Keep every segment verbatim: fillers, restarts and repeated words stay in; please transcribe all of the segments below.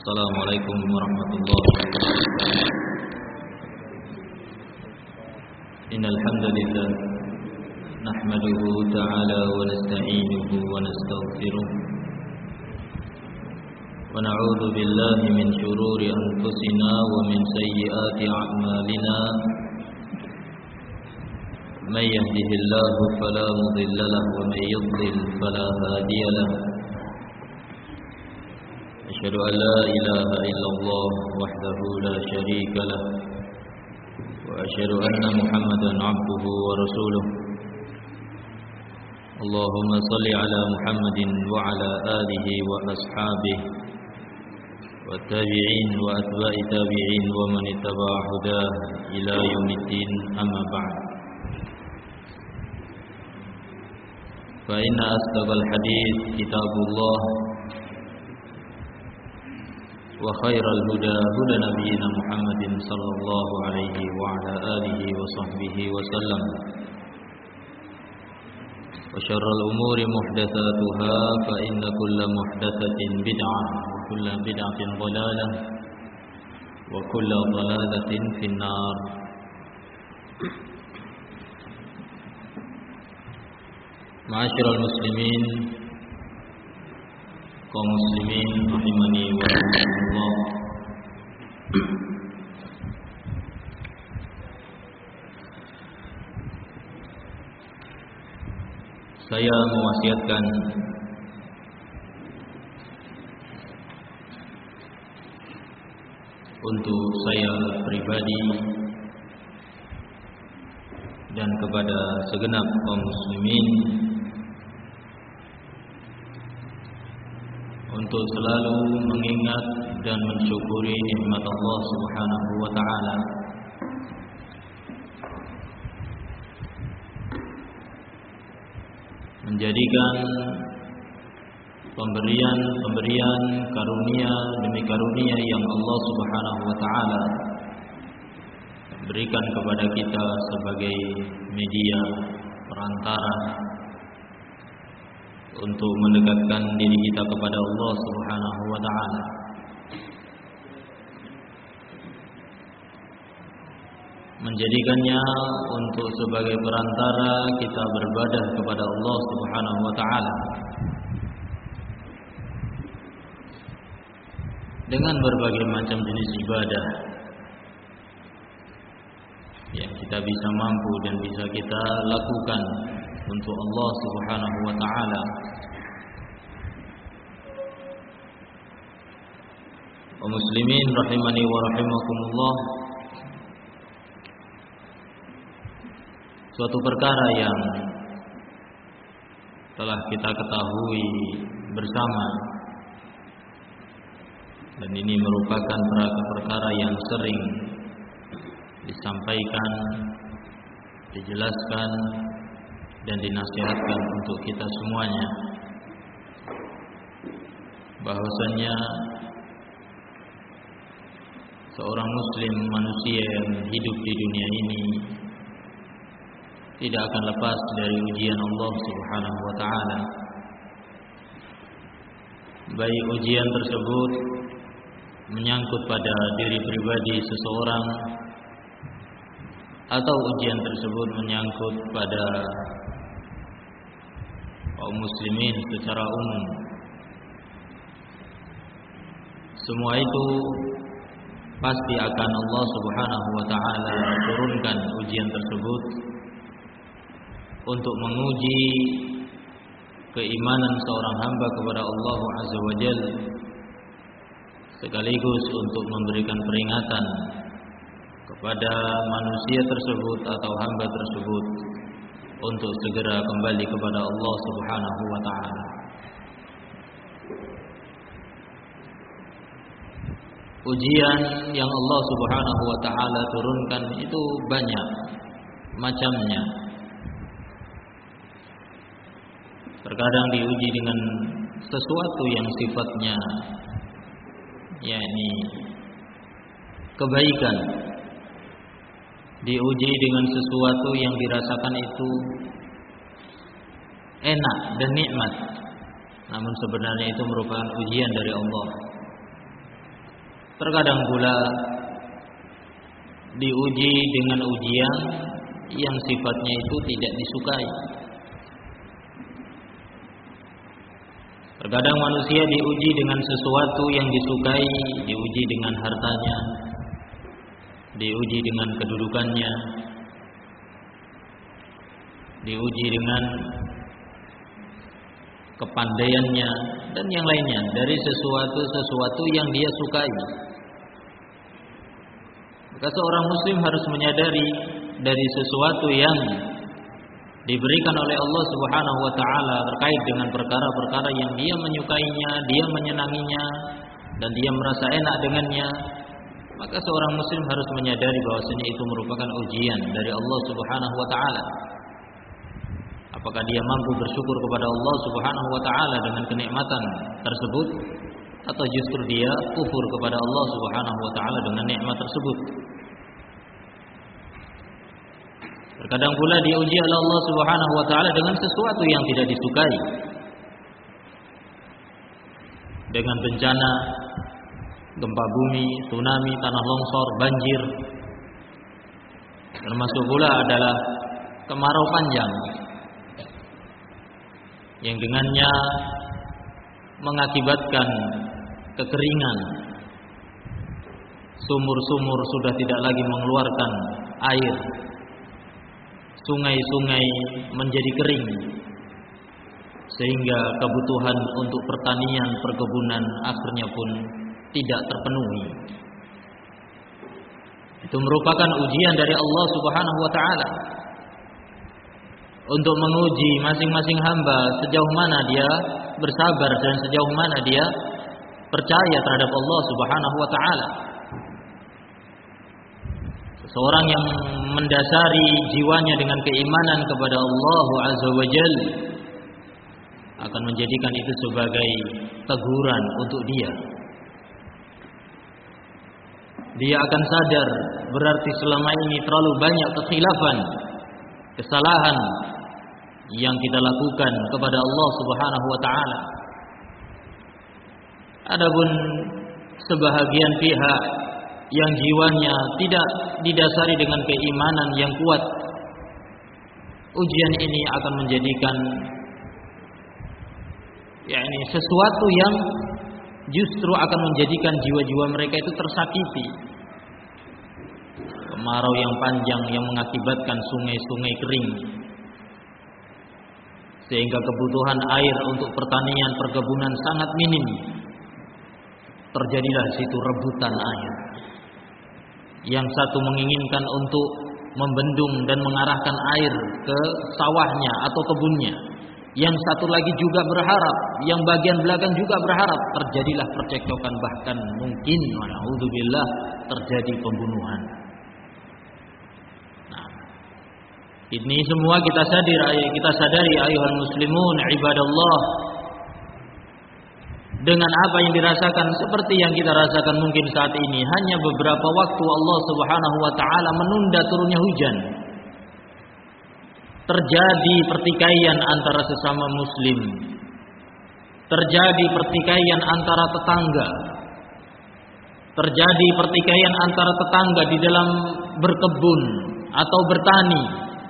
Assalamualaikum warahmatullahi wabarakatuh. Innal hamdalillah nahmaduhu ta'ala wa nasta'inuhu wa nastaghfiruh wa na'udzu billahi min shururi anfusina wa min sayyiati a'malina. Man yahdihillahu fala mudilla lahu wa man yudlil fala hadiya lahu. أشهد أن لا إله إلا الله وحده لا شريك له وأشهد أن محمدا عبده ورسوله. اللهم صل على محمد وعلى آله وأصحابه والتابعين وأتباع التابعين ومن اتبع هداه إلى يوم الدين. أما بعد، فإن أصدق الحديث كتاب الله وخير الهدى هدى نبينا محمد صلى الله عليه وعلى آله وصحبه وسلم. وشر الأمور محدثاتها فإن كل محدثة بدعة وكل بدعة ضلالة وكل ضلالة في النار. معاشر المسلمين, kaum muslimin rahimani wa rahimakumullah. Saya mewasiatkan untuk saya pribadi dan kepada segenap kaum muslimin untuk selalu mengingat dan mensyukuri nikmat Allah Subhanahu wa taala, menjadikan pemberian-pemberian karunia demi karunia yang Allah Subhanahu wa taala berikan kepada kita sebagai media perantara untuk mendekatkan diri kita kepada Allah Subhanahu wa taala. Menjadikannya untuk sebagai perantara kita beribadah kepada Allah Subhanahu wa taala dengan berbagai macam jenis ibadah yang kita bisa mampu dan bisa kita lakukan untuk Allah Subhanahu wa taala. Kaum muslimin rahimani wa rahimakumullah, suatu perkara yang telah kita ketahui bersama, dan ini merupakan perkara yang sering disampaikan, dijelaskan dan dinasihatkan untuk kita semuanya, bahwasanya seorang muslim, manusia yang hidup di dunia ini, tidak akan lepas dari ujian Allah Subhanahu wa taala. Baik ujian tersebut menyangkut pada diri pribadi seseorang atau ujian tersebut menyangkut pada kaum muslimin secara umum. Semua itu pasti akan Allah Subhanahu wa taala turunkan ujian tersebut untuk menguji keimanan seorang hamba kepada Allah Azza wa Jalla, sekaligus untuk memberikan peringatan kepada manusia tersebut atau hamba tersebut untuk segera kembali kepada Allah Subhanahu wa taala. Ujian yang Allah Subhanahu wa taala turunkan itu banyak macamnya. Terkadang diuji dengan sesuatu yang sifatnya yakni kebaikan, diuji dengan sesuatu yang dirasakan itu enak dan nikmat, namun sebenarnya itu merupakan ujian dari Allah. Terkadang pula diuji dengan ujian yang sifatnya itu tidak disukai. Terkadang manusia diuji dengan sesuatu yang disukai, diuji dengan hartanya, diuji dengan kedudukannya, diuji dengan kepandaiannya dan yang lainnya dari sesuatu-sesuatu yang dia sukai. Maka seorang muslim harus menyadari dari sesuatu yang diberikan oleh Allah Subhanahu wa taala terkait dengan perkara-perkara yang dia menyukainya, dia menyenanginya dan dia merasa enak dengannya, maka seorang muslim harus menyadari bahwasanya itu merupakan ujian dari Allah Subhanahu wa taala. Apakah dia mampu bersyukur kepada Allah Subhanahu wa taala dengan kenikmatan tersebut atau justru dia kufur kepada Allah Subhanahu wa taala dengan nikmat tersebut. Terkadang pula diuji oleh Allah Subhanahu wa taala dengan sesuatu yang tidak disukai. Dengan bencana, gempa bumi, tsunami, tanah longsor, banjir. Termasuk pula adalah kemarau panjang yang dengannya mengakibatkan kekeringan. Sumur-sumur sudah tidak lagi mengeluarkan air. Sungai-sungai menjadi kering, sehingga kebutuhan untuk pertanian, perkebunan akhirnya pun tidak terpenuhi. Itu merupakan ujian dari Allah Subhanahu wa taala untuk menguji masing-masing hamba sejauh mana dia bersabar dan sejauh mana dia percaya terhadap Allah Subhanahu wa taala. Seorang yang mendasari jiwanya dengan keimanan kepada Allah Azza wa Jalla akan menjadikan itu sebagai teguran untuk dia. Dia akan sadar berarti selama ini terlalu banyak kekhilafan, kesalahan yang kita lakukan kepada Allah Subhanahu wa taala. Adapun sebahagian pihak yang jiwanya tidak didasari dengan keimanan yang kuat, ujian ini akan menjadikan yakni sesuatu yang justru akan menjadikan jiwa-jiwa mereka itu tersakiti. Kemarau yang panjang yang mengakibatkan sungai-sungai kering, sehingga kebutuhan air untuk pertanian, perkebunan sangat minim. Terjadilah di situ rebutan air. Yang satu menginginkan untuk membendung dan mengarahkan air ke sawahnya atau kebunnya. Yang satu lagi juga berharap, yang bagian belakang juga berharap. Terjadilah percekcokan, bahkan mungkin na'udzubillah terjadi pembunuhan. Nah, ini semua kita sadari, kita sadari ayuhal muslimun ibadallah. Dengan apa yang dirasakan seperti yang kita rasakan mungkin saat ini, hanya beberapa waktu Allah Subhanahu wa taala menunda turunnya hujan. Terjadi pertikaian antara sesama muslim. Terjadi pertikaian antara tetangga. Terjadi pertikaian antara tetangga di dalam berkebun atau bertani.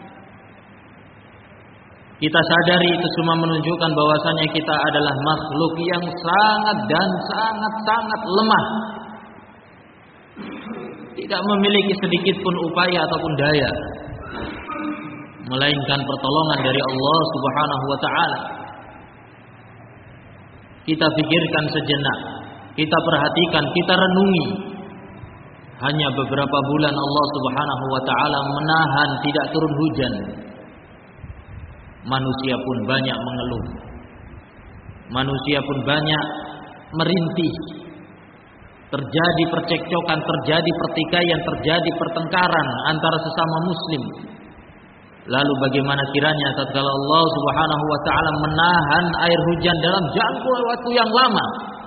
Kita sadari itu semua menunjukkan bahwasanya kita adalah makhluk yang sangat dan sangat-sangat lemah. Tidak memiliki sedikit pun upaya ataupun daya, melainkan pertolongan dari Allah Subhanahu wa taala. Kita pikirkan sejenak, kita perhatikan, kita renungi. Hanya beberapa bulan Allah Subhanahu wa taala menahan tidak turun hujan. Manusia pun banyak mengeluh. Manusia pun banyak merintih. Terjadi percekcokan, terjadi pertikaian, terjadi pertengkaran antara sesama muslim. Lalu bagaimana kiranya tatkala Allah Subhanahu wa taala menahan air hujan dalam jangka waktu yang lama,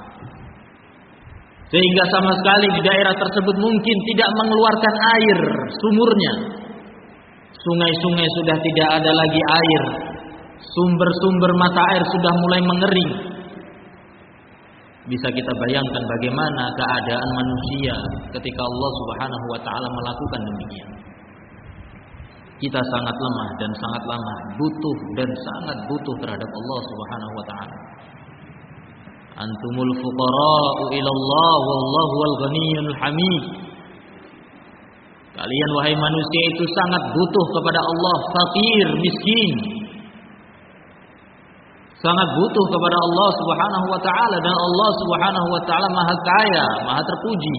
sehingga sama sekali di daerah tersebut mungkin tidak mengeluarkan air sumurnya. Sungai-sungai sudah tidak ada lagi air. Sumber-sumber mata air sudah mulai mengering. bisa kita bayangkan bagaimana keadaan manusia ketika Allah Subhanahu wa taala melakukan demikian. Kita sangat lemah dan sangat lemah, butuh dan sangat butuh terhadap Allah Subhanahu wa taala. Antumul fuqara'u ila Allah wallahu wal ghaniyyul hamid. Kalian wahai manusia itu sangat butuh kepada Allah, fakir, miskin. Sangat butuh kepada Allah Subhanahu wa taala, dan Allah Subhanahu wa taala Maha Kaya, Maha terpuji.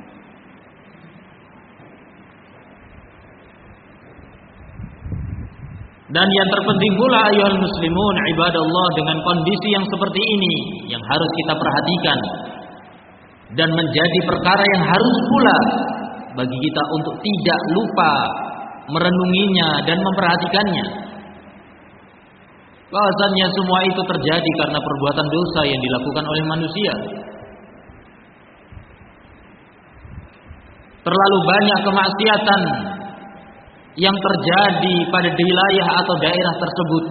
Dan yang terpenting pula ayuhal muslimun ibadallah, dengan kondisi yang seperti ini yang harus kita perhatikan dan menjadi perkara yang harus pula bagi kita untuk tidak lupa merenunginya dan memperhatikannya. Bahwasannya semua itu terjadi karena perbuatan dosa yang dilakukan oleh manusia. Terlalu banyak kemaksiatan yang terjadi pada wilayah atau daerah tersebut.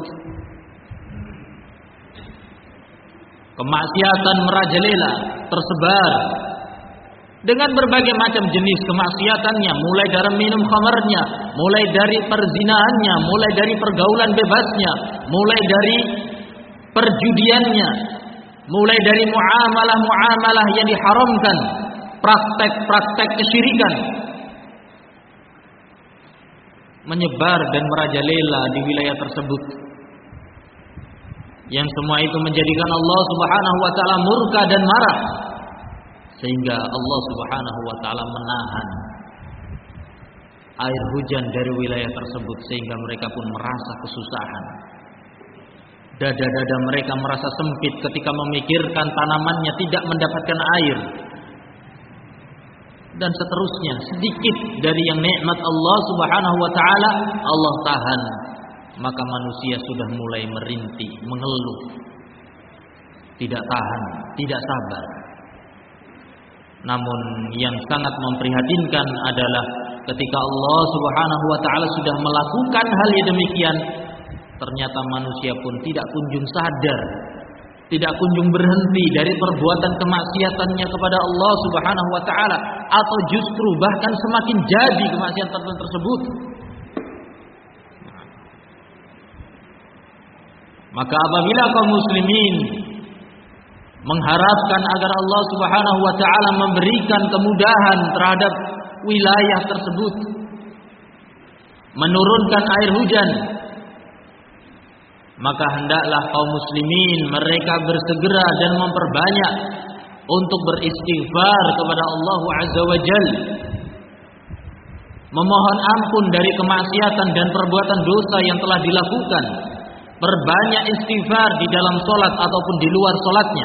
Kemaksiatan merajalela, tersebar dengan berbagai macam jenis kemaksiatannya, mulai dari minum khamarnya, mulai dari perzinaannya, mulai dari pergaulan bebasnya, mulai dari perjudiannya, mulai dari muamalah-muamalah yang diharamkan, praktek-praktek kesyirikan, menyebar dan merajalela di wilayah tersebut, yang semua itu menjadikan Allah Subhanahu wa taala murka dan marah, sehingga Allah Subhanahu wa taala menahan air hujan dari wilayah tersebut, sehingga mereka pun merasa kesusahan. Dada-dada mereka merasa sempit ketika memikirkan tanamannya tidak mendapatkan air, dan seterusnya. Sedikit dari yang nikmat Allah Subhanahu wa taala Allah tahan, maka manusia sudah mulai merintih, mengeluh, tidak tahan, tidak sabar. Namun yang sangat memprihatinkan adalah ketika Allah Subhanahu wa taala sudah melakukan hal yang demikian, ternyata manusia pun tidak kunjung sadar, tidak kunjung berhenti dari perbuatan kemaksiatannya kepada Allah Subhanahu wa taala, atau justru bahkan semakin jadi kemaksiatan tersebut. Maka apabila kaum muslimin mengharapkan agar Allah Subhanahu wa taala memberikan kemudahan terhadap wilayah tersebut, menurunkan air hujan, maka hendaklah kaum muslimin mereka bersegera dan memperbanyak untuk beristighfar kepada Allah Azza wa Jalla, memohon ampun dari kemaksiatan dan perbuatan dosa yang telah dilakukan, perbanyak istighfar di dalam solat ataupun di luar solatnya.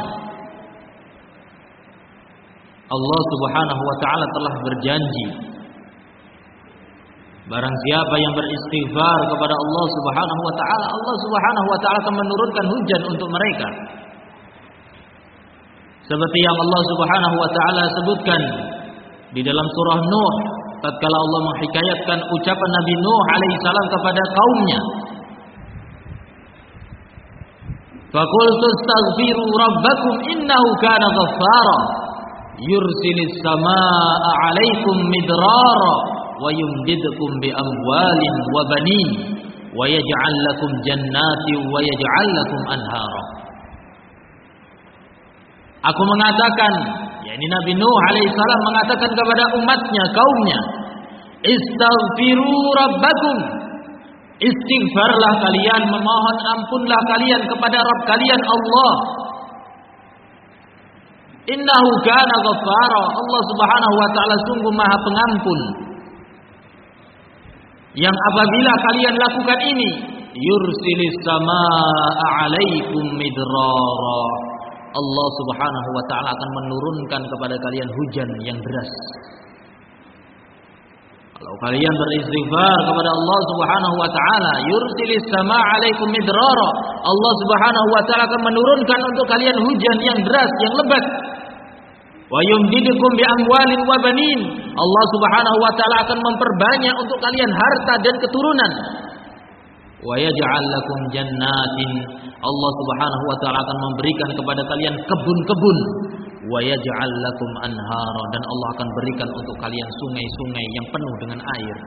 Allah Subhanahu wa taala telah berjanji, barang siapa yang beristighfar kepada Allah Subhanahu wa taala, Allah Subhanahu wa taala akan menurunkan hujan untuk mereka. Seperti yang Allah Subhanahu wa taala sebutkan di dalam surah Nuh, tatkala Allah menghikayatkan ucapan Nabi Nuh alaihi salam kepada kaumnya. Faqultu astaghfiru rabbakum innahu kana ghaffara yursilis samaa'a 'alaikum midrara wa yumdidkum bi amwalin wa banin wa yaj'al lakum jannatin wa yaj'al lakum anhara. Aku mengatakan, yakni Nabi Nuh alaihi salam mengatakan kepada umatnya, kaumnya, istaghfiru rabbakum, istighfarlah kalian, memohon ampunlah kalian kepada Rabb kalian Allah. Innahu kana ghaffara, Allah Subhanahu wa taala sungguh Maha Pengampun. Yang apabila kalian lakukan ini, yursilis samaa'a 'alaikum midrara, Allah Subhanahu wa taala akan menurunkan kepada kalian hujan yang deras. Kalau kalian beristighfar kepada Allah Subhanahu wa taala, yursilis samaa'a 'alaikum midrara, Allah Subhanahu wa taala akan menurunkan untuk kalian hujan yang deras, yang lebat. Wa yumdidukum bi amwalin wa banin, Allah Subhanahu wa taala akan memperbanyak untuk kalian harta dan keturunan. Wa yaj'al lakum jannatin, Allah Subhanahu wa taala akan memberikan kepada kalian kebun-kebun. wa yaj'al lakum anhara, dan Allah akan berikan untuk kalian sungai-sungai yang penuh dengan air.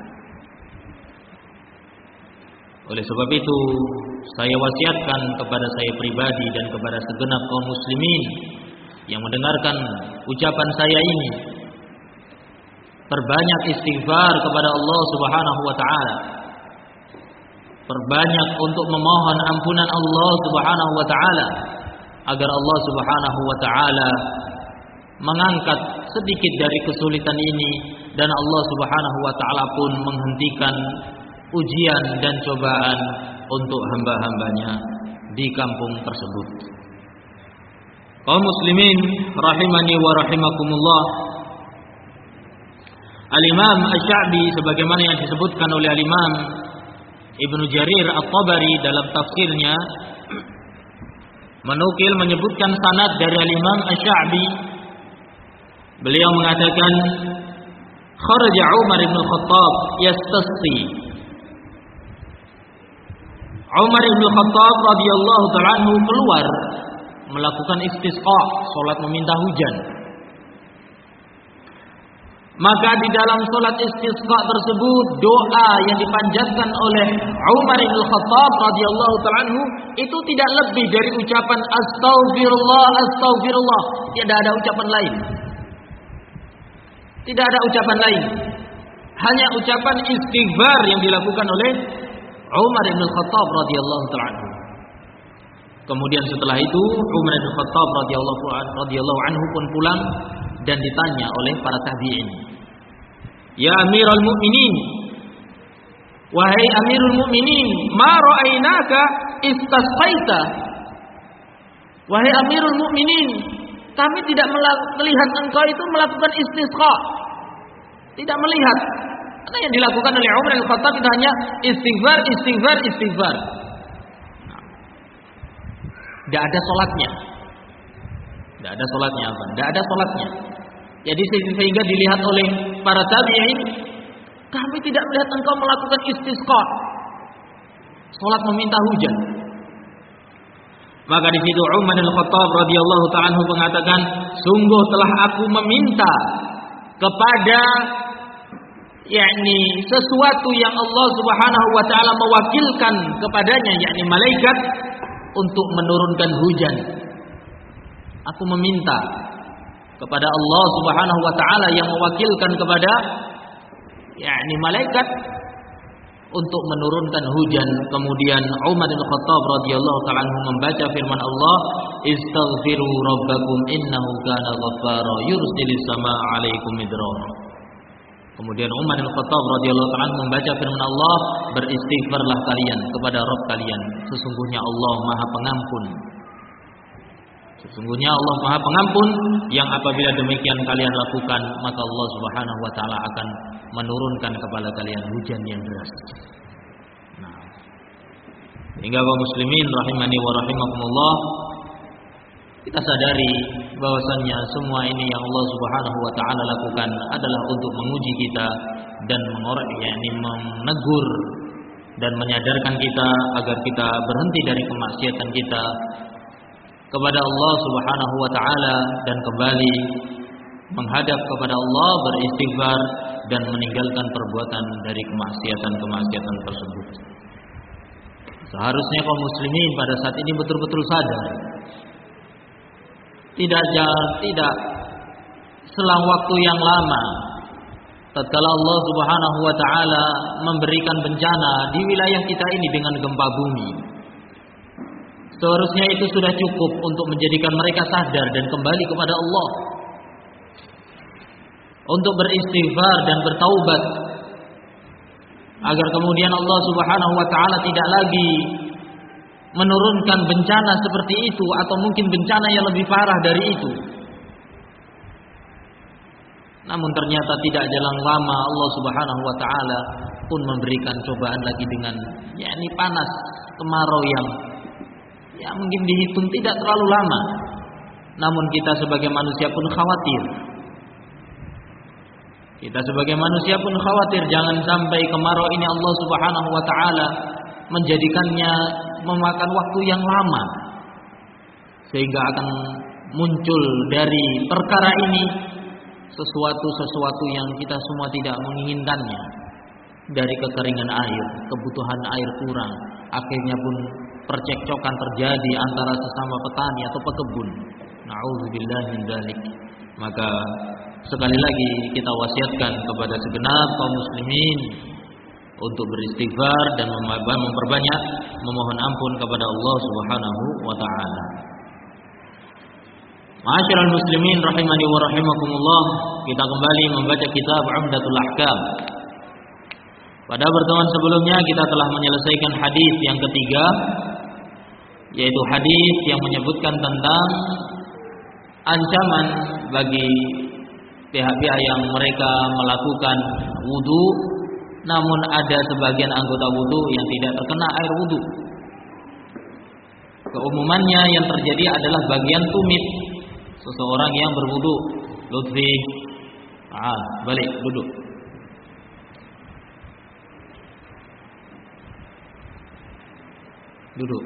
Oleh sebab itu, saya wasiatkan kepada saya pribadi dan kepada segenap kaum muslimin yang mendengarkan ucapan saya ini, perbanyak istighfar kepada Allah Subhanahu wa taala. Perbanyak untuk memohon ampunan Allah Subhanahu wa taala agar Allah Subhanahu wa taala mengangkat sedikit dari kesulitan ini, dan Allah Subhanahu wa taala pun menghentikan ujian dan cobaan untuk hamba-hambanya di kampung tersebut. Kaum muslimin rahimani wa rahimakumullah, Al-Imam Asy-Sya'bi sebagaimana yang disebutkan oleh Al-Imam Ibnu Jarir At-Tabari dalam tafsirnya menukil menyebutkan sanad dari Al-Imam Asy-Sya'bi, beliau mengatakan kharaja Umar bin Khattab yastasqi. Umar bin Khattab radhiyallahu ta'ala anhu keluar melakukan istisqa, salat meminta hujan. Maka di dalam salat istisqa tersebut, doa yang dipanjatkan oleh Umar bin Khattab radhiyallahu ta'ala anhu itu tidak lebih dari ucapan astaghfirullah, astaghfirullah. Tidak ada ucapan lain. Tidak ada ucapan lain. Hanya ucapan istighfar yang dilakukan oleh Umar bin Khattab radhiyallahu ta'ala anhu. Kemudian setelah itu Umar bin Khattab radhiyallahu radhiyallahu anhu pun pulang dan ditanya oleh para tabi'in, "Ya Amirul Mukminin, wahai Amirul Mukminin, ma ra'ainaka istasqaita?" Wahai Amirul Mukminin, kami tidak melihat engkau itu melakukan istisqa. Tidak melihat. Karena yang dilakukan oleh Umar bin Khattab itu hanya istighfar, istighfar, istighfar. Tidak ada solatnya. Tidak ada solatnya apa? Tidak ada solatnya. Jadi sehingga dilihat oleh para tabi'in, kami tidak melihat engkau melakukan istisqa, solat meminta hujan. Maka di situ Umar bin Khattab radhiyallahu ta'ala anhu mengatakan, sungguh telah aku meminta kepada yakni sesuatu yang Allah Subhanahu wa taala mewakilkan kepadanya, yakni malaikat, untuk menurunkan hujan. Aku meminta kepada Allah Subhanahu wa taala yang mewakilkan kepada yakni malaikat untuk menurunkan hujan. Kemudian Umar bin Khattab radhiyallahu ta'ala anhu membaca firman Allah, "Istaghfiru rabbakum innahu kana ghaffara yursilis samaa'a 'alaikum midrara." Kemudian Umar bin Khattab radhiyallahu ta'ala anhu membaca firman Allah, "Beristighfarlah kalian kepada Rabb kalian, sesungguhnya Allah Maha Pengampun." Sesungguhnya Allah Maha Pengampun, yang apabila demikian kalian lakukan, maka Allah Subhanahu wa taala akan menurunkan kepada kalian hujan yang deras. Nah, hingga kaum muslimin rahimani wa rahimakumullah, kita sadari bahwasannya semua ini yang Allah Subhanahu wa taala lakukan adalah untuk menguji kita dan mengorek, yakni menegur dan menyadarkan kita agar kita berhenti dari kemaksiatan kita kepada Allah Subhanahu wa taala dan kembali menghadap kepada Allah, beristighfar dan meninggalkan perbuatan dari kemaksiatan-kemaksiatan tersebut. Seharusnya kaum muslimin pada saat ini betul-betul sadar. Tidak tidak selang waktu yang lama tatkala Allah Subhanahu wa taala memberikan bencana di wilayah kita ini dengan gempa bumi, seharusnya itu sudah cukup untuk menjadikan mereka sadar dan kembali kepada Allah, untuk beristighfar dan bertaubat, agar kemudian Allah Subhanahu wa taala tidak lagi menurunkan bencana seperti itu, atau mungkin bencana yang lebih parah dari itu. Namun ternyata tidak jalan lama Allah Subhanahu wa taala pun memberikan cobaan lagi dengan yakni panas, kemarau yang ya mungkin dihitung tidak terlalu lama. Namun kita sebagai manusia pun khawatir. Kita sebagai manusia pun khawatir jangan sampai kemarau ini Allah Subhanahu wa taala menjadikannya memakan waktu yang lama, sehingga akan muncul dari perkara ini sesuatu-sesuatu yang kita semua tidak menginginkannya, dari kekeringan air, kebutuhan air kurang, akhirnya pun percekcokan terjadi antara sesama petani atau pekebun. Na'udzubillah min dzalik. Maka sekali lagi kita wasiatkan kepada segenap kaum muslimin untuk beristighfar dan memperbanyak memohon ampun kepada Allah Subhanahu wa taala. Ma'asyiral muslimin rahimani wa rahimakumullah, kita kembali membaca kitab Umdatul Ahkam. Pada pertemuan sebelumnya kita telah menyelesaikan hadis yang ketiga, yaitu hadis yang menyebutkan tentang ancaman bagi pihak-pihak yang mereka melakukan wudu, namun ada sebagian anggota wudu yang tidak terkena air wudu. Keumumannya yang terjadi adalah bagian tumit seseorang yang berwudu. Lutfi, ah, balik duduk. Duduk.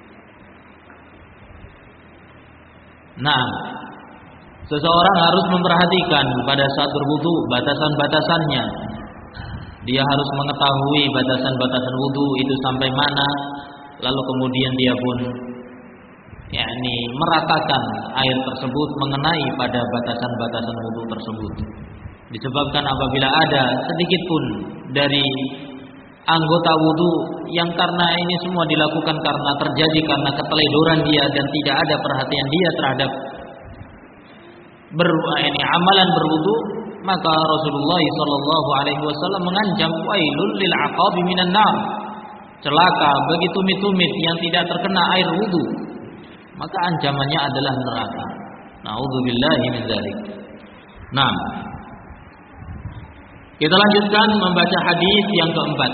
Nah, seseorang harus memperhatikan pada saat berwudu batasan-batasannya. Dia harus mengetahui batasan-batasan wudu itu sampai mana, lalu kemudian dia pun yakni meratakan air tersebut mengenai pada batasan-batasan wudu tersebut. Disebabkan apabila ada sedikit pun dari anggota wudu yang karena ini semua dilakukan karena terjadi karena keteledoran dia dan tidak ada perhatian dia terhadap ber, ini amalan berwudu, maka Rasulullah sallallahu alaihi wasallam mengancam wailul lil aqabi minan nar, celaka bagi tumit-tumit yang tidak terkena air wudu, maka ancamannya adalah neraka. Nauzubillahi min dzalik. Nah, kita lanjutkan membaca hadis yang keempat.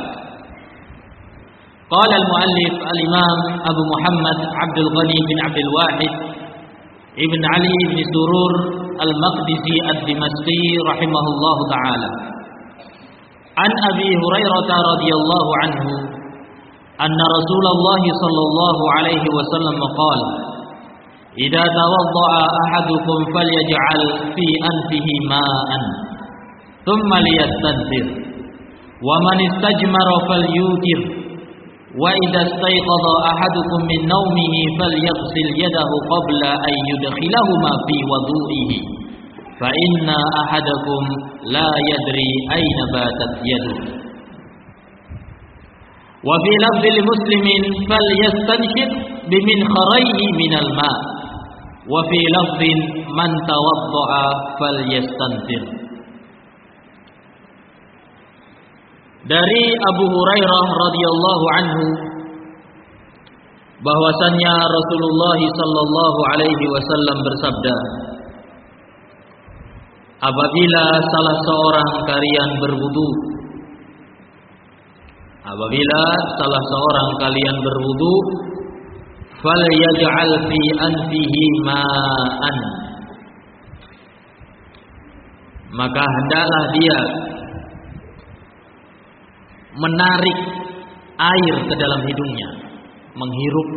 Qala al-muallif al-Imam Abu Muhammad Abdul Ghani bin Abdul Wahid Ibn Ali bin Surur Al-Maqdisi Ad-Dimashqi rahimahullahu taala. An Abi Hurairah radhiyallahu anhu anna Rasulullah sallallahu alaihi wasallam qala: "Idza tawadda'a ahadukum falyaj'al fi anfihi ma'an, thumma liyastanthir, wa man istajmara falyutir, wa idza istayqadha ahadukum min nawmihi falyaghsil yadahu qabla an yudkhilahuma fi wudu'ihi, fa inna ahadakum la yadri ayna batat yaduhu." Wa fi lafzil muslimin falyastanshid biminkharihi minal ma', wa fi lafzin man tawadda'a falyastanthir. Dari Abu Hurairah radhiyallahu anhu bahwasannya Rasulullah sallallahu alaihi wasallam bersabda, apabila salah seorang kalian berwudu, apabila salah seorang kalian berwudu, falyaj'al fi anfihi ma'an, maka hendaklah dia menarik air ke dalam hidungnya, menghirup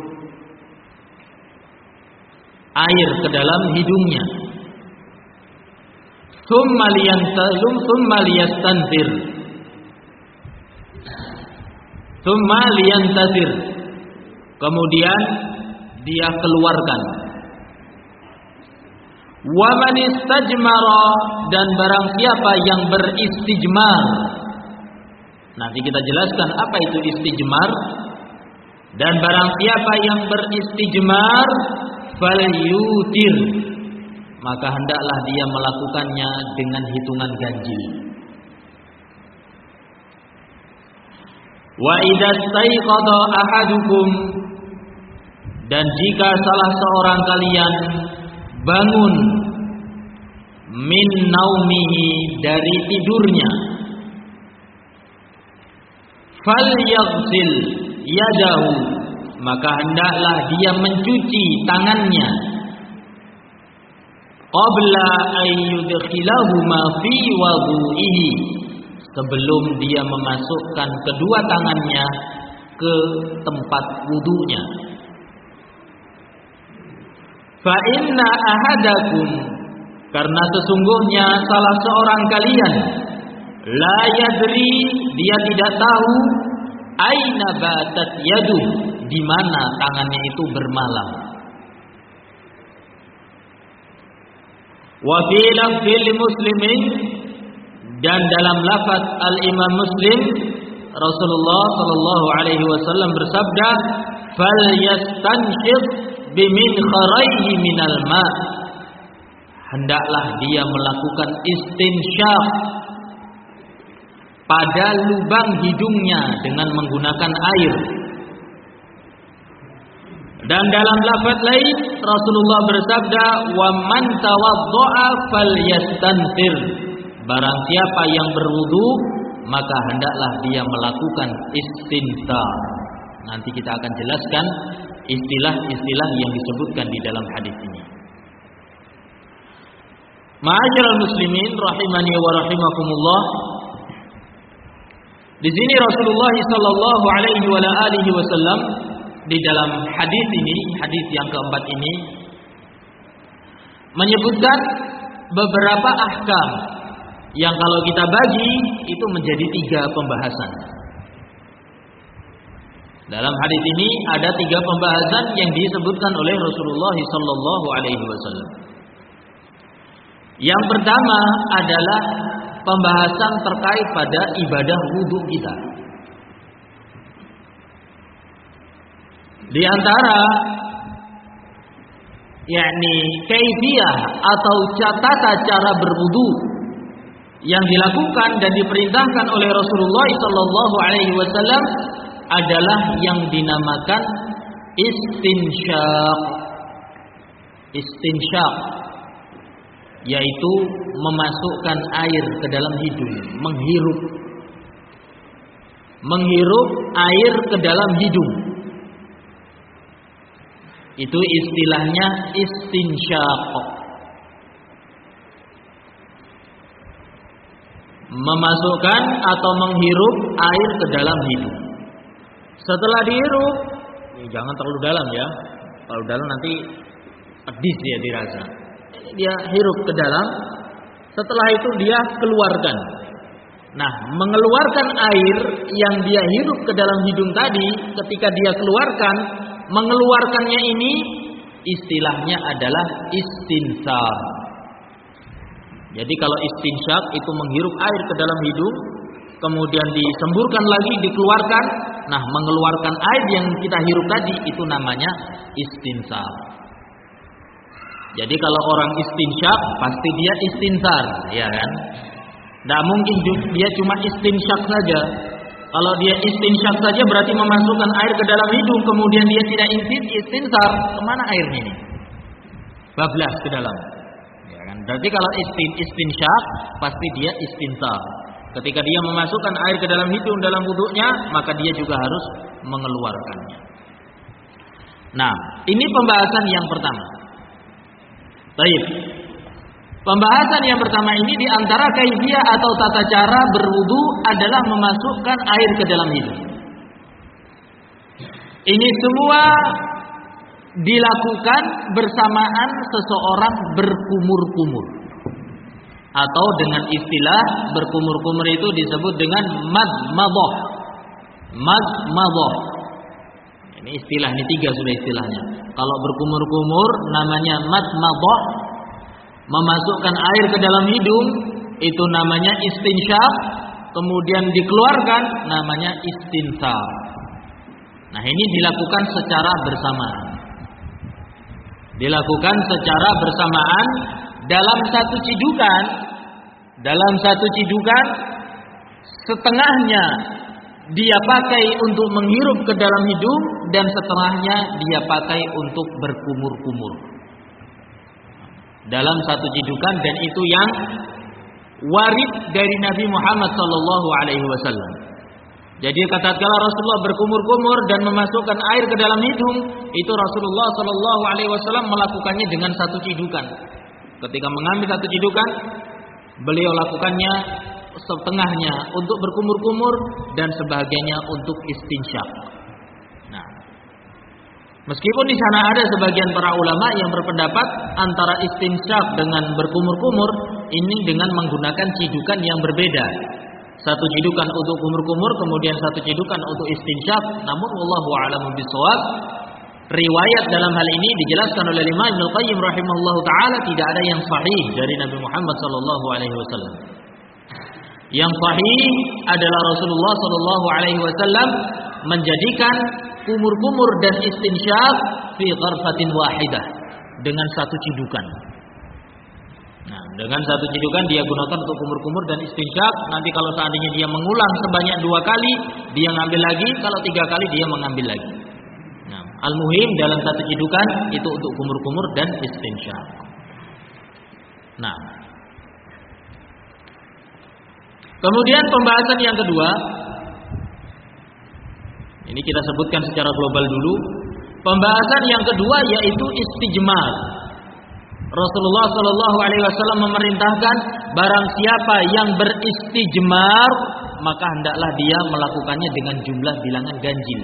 air ke dalam hidungnya. Tsumma liyantalum tsumma liyastanthir, tsumma liyantathir, kemudian dia keluarkan. Wa man istajmara, dan barang siapa yang beristijmar. Nanti kita jelaskan apa itu istijmar. Dan barang siapa yang beristijmar, falyutir, maka hendaklah dia melakukannya dengan hitungan ganjil. Wa idza staiqadha ahadukum, dan jika salah seorang kalian bangun min naumihi, dari tidurnya, falyaghsil yadahu, maka hendaklah dia mencuci tangannya, qabla ayyudkhilahuma fi wudu'ihi, sebelum dia memasukkan kedua tangannya ke tempat wudunya. fa inna ahadakum, karena sesungguhnya salah seorang kalian la yadri, dia tidak tahu aina batat yaduh, di mana tangannya itu bermalam. Wa fi lafzil muslimin, dan dalam lafaz al-Imam Muslim, Rasulullah sallallahu alaihi wasallam bersabda, "Fal yastanshid bimin kharaihi minal ma." Hendaklah dia melakukan istinsyaq pada lubang hidungnya dengan menggunakan air. Dan dalam lafaz lain Rasulullah bersabda, "Wa man tawaddo'a falyastanthir." Barang siapa yang berwudu, maka hendaklah dia melakukan istinthar. Nanti kita akan jelaskan istilah-istilah yang disebutkan di dalam hadis ini. Ma'asyiral muslimin rahimani wa rahimakumullah. Di sini Rasulullah sallallahu alaihi wa alihi wasallam di dalam hadis ini, hadis yang keempat ini, menyebutkan beberapa ahkam yang kalau kita bagi itu menjadi tiga pembahasan. Dalam hadis ini ada tiga pembahasan yang disebutkan oleh Rasulullah sallallahu alaihi wasallam. Yang pertama adalah pembahasan terkait pada ibadah wudu kita. Di antara yakni kaifiyah atau tata cara berwudu yang dilakukan dan diperintahkan oleh Rasulullah sallallahu alaihi wasallam adalah yang dinamakan istinsyaq. Istinsyaq yaitu memasukkan air ke dalam hidung, menghirup. Menghirup air ke dalam hidung. Itu istilahnya istinsyaq. Memasukkan atau menghirup air ke dalam hidung. Setelah dihirup, jangan terlalu dalam ya. Kalau dalam nanti pedis dia dirasa. Dia hirup ke dalam, setelah itu dia keluarkan. Nah, mengeluarkan air yang dia hirup ke dalam hidung tadi, ketika dia keluarkan, mengeluarkannya ini istilahnya adalah istinsar. Jadi kalau istinsyaq itu menghirup air ke dalam hidung, kemudian disemburkan lagi, dikeluarkan. Nah, mengeluarkan air yang kita hirup tadi itu namanya istinsar. Jadi kalau orang istinsyaq pasti dia istinsar, ya kan? Tidak mungkin dia cuma istinsyaq saja. Kalau dia istinsyaq saja berarti memasukkan air ke dalam hidung, kemudian dia tidak istinsar, kemana airnya ini? Bablas ke dalam. Ya kan? Berarti kalau istin istinsyaq pasti dia istinsar. Ketika dia memasukkan air ke dalam hidung dalam wudhunya, maka dia juga harus mengeluarkannya. Nah, ini pembahasan yang pertama. Baik. Pembahasan yang pertama ini di antara kaifiyah atau tata cara berwudu adalah memasukkan air ke dalam hidung. Ini semua dilakukan bersamaan seseorang berkumur-kumur. Atau dengan istilah berkumur-kumur itu disebut dengan madmadah. Madmadah. Ini istilah, ini tiga sudah istilahnya. Kalau berkumur-kumur namanya madmadah. Memasukkan air ke dalam hidung itu namanya istinsyaq. Kemudian dikeluarkan namanya istinsar. Nah, ini dilakukan secara bersamaan. Dilakukan secara bersamaan dalam satu cidukan. Dalam satu cidukan, setengahnya dia pakai untuk menghirup ke dalam hidung dan setengahnya dia pakai untuk berkumur-kumur. Dalam satu cidukan, dan itu yang warid dari Nabi Muhammad sallallahu alaihi wasallam. Jadi kata kala Rasulullah berkumur-kumur dan memasukkan air ke dalam hidung, itu Rasulullah sallallahu alaihi wasallam melakukannya dengan satu cidukan. Ketika mengambil satu cidukan, beliau lakukannya setengahnya untuk berkumur-kumur dan sebagiannya untuk istinsyaq. Nah, Meskipun di sana ada sebagian para ulama yang berpendapat antara istinsyaq dengan berkumur-kumur ini dengan menggunakan cidukan yang berbeda. Satu cidukan untuk kumur-kumur, kemudian satu cidukan untuk istinsyaq. Namun wallahu a'lamu bishawab. Riwayat dalam hal ini dijelaskan oleh Imam Ibnu Qayyim rahimahullahu taala tidak ada yang sahih dari Nabi Muhammad sallallahu alaihi wasallam. Yang sahih adalah Rasulullah sallallahu alaihi wasallam menjadikan kumur-kumur dan istinsyaq fi gharfatin wahidah dengan satu cidukan. Nah, dengan satu cidukan dia gunakan untuk kumur-kumur dan istinsyaq. Nanti kalau seandainya dia mengulang sebanyak dua kali, dia ngambil lagi. Kalau tiga kali dia mengambil lagi. Nah, al-muhim dalam satu cidukan itu untuk kumur-kumur dan istinsyaq. Nah, kemudian pembahasan yang kedua, ini kita sebutkan secara global dulu. Pembahasan yang kedua yaitu istijmar. Rasulullah Shallallahu Alaihi Wasallam memerintahkan barang siapa yang beristijmar maka hendaklah dia melakukannya dengan jumlah bilangan ganjil.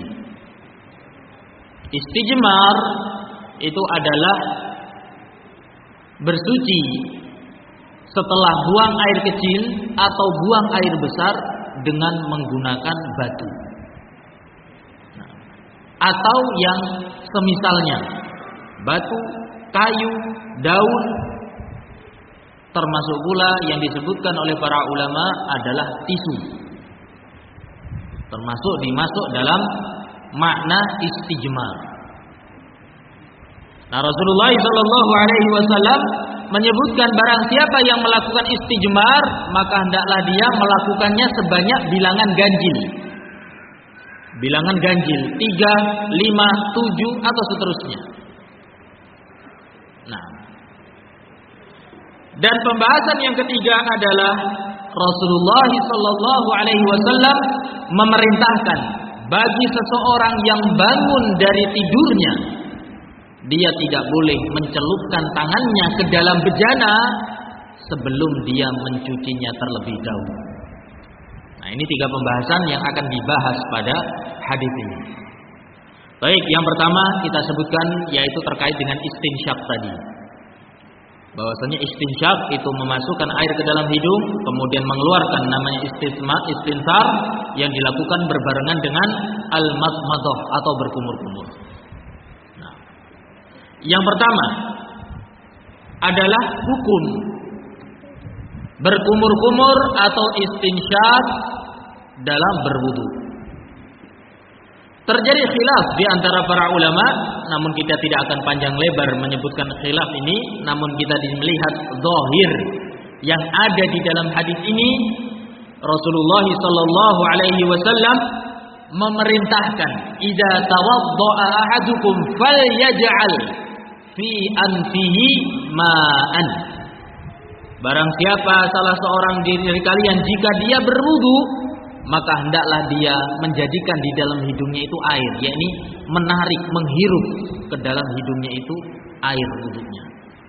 Istijmar itu adalah bersuci setelah buang air kecil atau buang air besar dengan menggunakan batu. Atau yang semisalnya, batu, kayu, daun, termasuk pula yang disebutkan oleh para ulama adalah tisu, termasuk dimasuk dalam makna istijmar. Nah, Rasulullah Shallallahu Alaihi Wasallam menyebutkan barang siapa yang melakukan istijmar maka hendaklah dia melakukannya sebanyak bilangan ganjil. Bilangan ganjil tiga, lima, tujuh atau seterusnya. Nah, dan pembahasan yang ketiga adalah Rasulullah Shallallahu Alaihi Wasallam memerintahkan bagi seseorang yang bangun dari tidurnya, dia tidak boleh mencelupkan tangannya ke dalam bejana sebelum dia mencucinya terlebih dahulu. Nah, ini tiga pembahasan yang akan dibahas pada hadis ini. Baik, yang pertama kita sebutkan yaitu terkait dengan istinsyaq tadi. Bahwasanya istinsyaq itu memasukkan air ke dalam hidung, kemudian mengeluarkan namanya istisma, istinsar yang dilakukan berbarengan dengan al-madmadah atau berkumur-kumur. Nah, yang pertama adalah hukum berkumur-kumur atau istinsyaq dalam berwudu. Terjadi khilaf di antara para ulama, namun kita tidak akan panjang lebar menyebutkan khilaf ini, namun kita melihat zahir yang ada di dalam hadis ini. Rasulullah sallallahu alaihi wasallam memerintahkan, "Idza tawaddaa ahadukum falyaj'al fi anfihi ma'an." Barang siapa salah seorang dari kalian jika dia berwudu, maka hendaklah dia menjadikan di dalam hidungnya itu air, yakni menarik, menghirup ke dalam hidungnya itu air wudunya.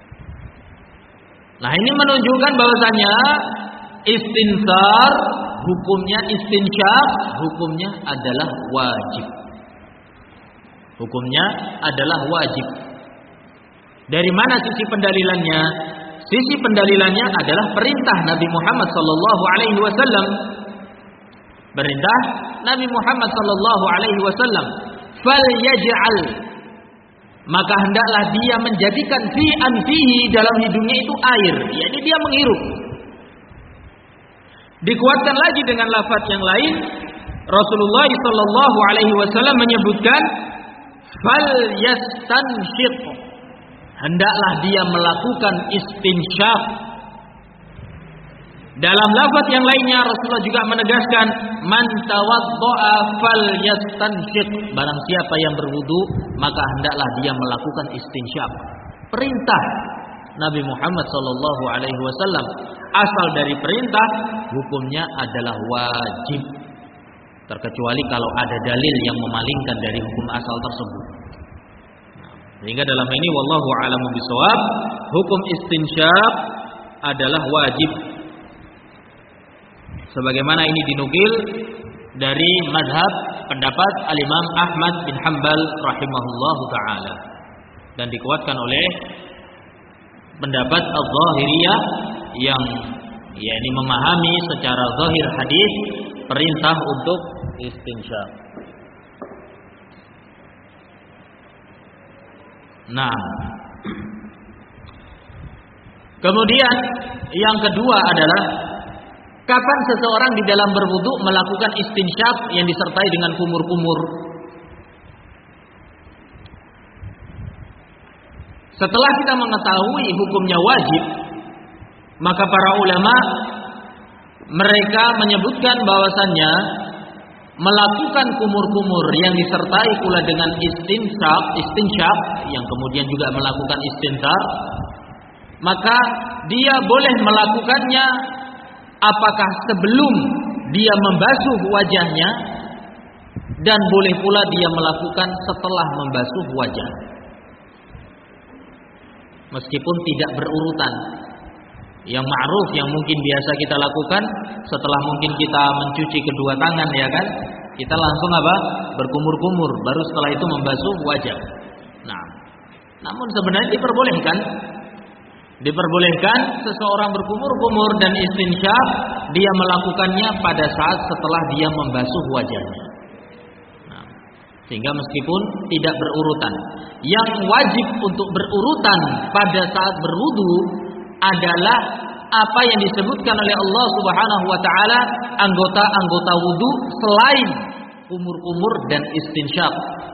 Nah, ini menunjukkan bahwasanya istinsar hukumnya, istinsyaq hukumnya adalah wajib. Hukumnya adalah wajib. Dari mana sisi pendalilannya? Sisi pendalilannya adalah perintah Nabi Muhammad sallallahu alaihi wasallam. Perintah Nabi Muhammad sallallahu alaihi wasallam, "Falyaj'al", maka hendaklah dia menjadikan fi anfihi, dalam hidungnya itu air, yakni dia menghirup. Dikuatkan lagi dengan lafaz yang lain, Rasulullah sallallahu alaihi wasallam menyebutkan falyastanshiq, hendaklah dia melakukan istinsyaq. Dalam lafaz yang lainnya Rasulullah juga menegaskan man tawaddaa falyastanshiq, barang siapa yang berwudu maka hendaklah dia melakukan istinsyaq. Perintah Nabi Muhammad sallallahu alaihi wasallam, asal dari perintah hukumnya adalah wajib, terkecuali kalau ada dalil yang memalingkan dari hukum asal tersebut. Sehingga dalam ini wallahu a'lamu bishawab, hukum istinsyaq adalah wajib. Sebagaimana ini dinukil dari mazhab pendapat Al-Imam Ahmad bin Hanbal rahimahullahu taala dan dikuatkan oleh pendapat Al-Zahiriyah yang yakni memahami secara zahir hadis perintah untuk istinsyaq. Nah, kemudian yang kedua adalah kapan seseorang di dalam berwudu melakukan istinsyaq yang disertai dengan kumur-kumur. Setelah kita mengetahui hukumnya wajib, maka para ulama mereka menyebutkan bahwasannya melakukan kumur-kumur yang disertai pula dengan istinsyaq, istinsyaq yang kemudian juga melakukan istinthar, maka dia boleh melakukannya apakah sebelum dia membasuh wajahnya dan boleh pula dia melakukan setelah membasuh wajah. Meskipun tidak berurutan. Yang ma'ruf yang mungkin biasa kita lakukan setelah mungkin kita mencuci kedua tangan, ya kan? Kita langsung apa? Berkumur-kumur, baru setelah itu membasuh wajah. Nah, namun sebenarnya diperbolehkan. Diperbolehkan seseorang berkumur-kumur dan istinsyaq dia melakukannya pada saat setelah dia membasuh wajahnya. Nah, sehingga meskipun tidak berurutan, yang wajib untuk berurutan pada saat berwudu adalah apa yang disebutkan oleh Allah Subhanahu wa taala anggota-anggota wudu selain kumur-kumur dan istinsyaq.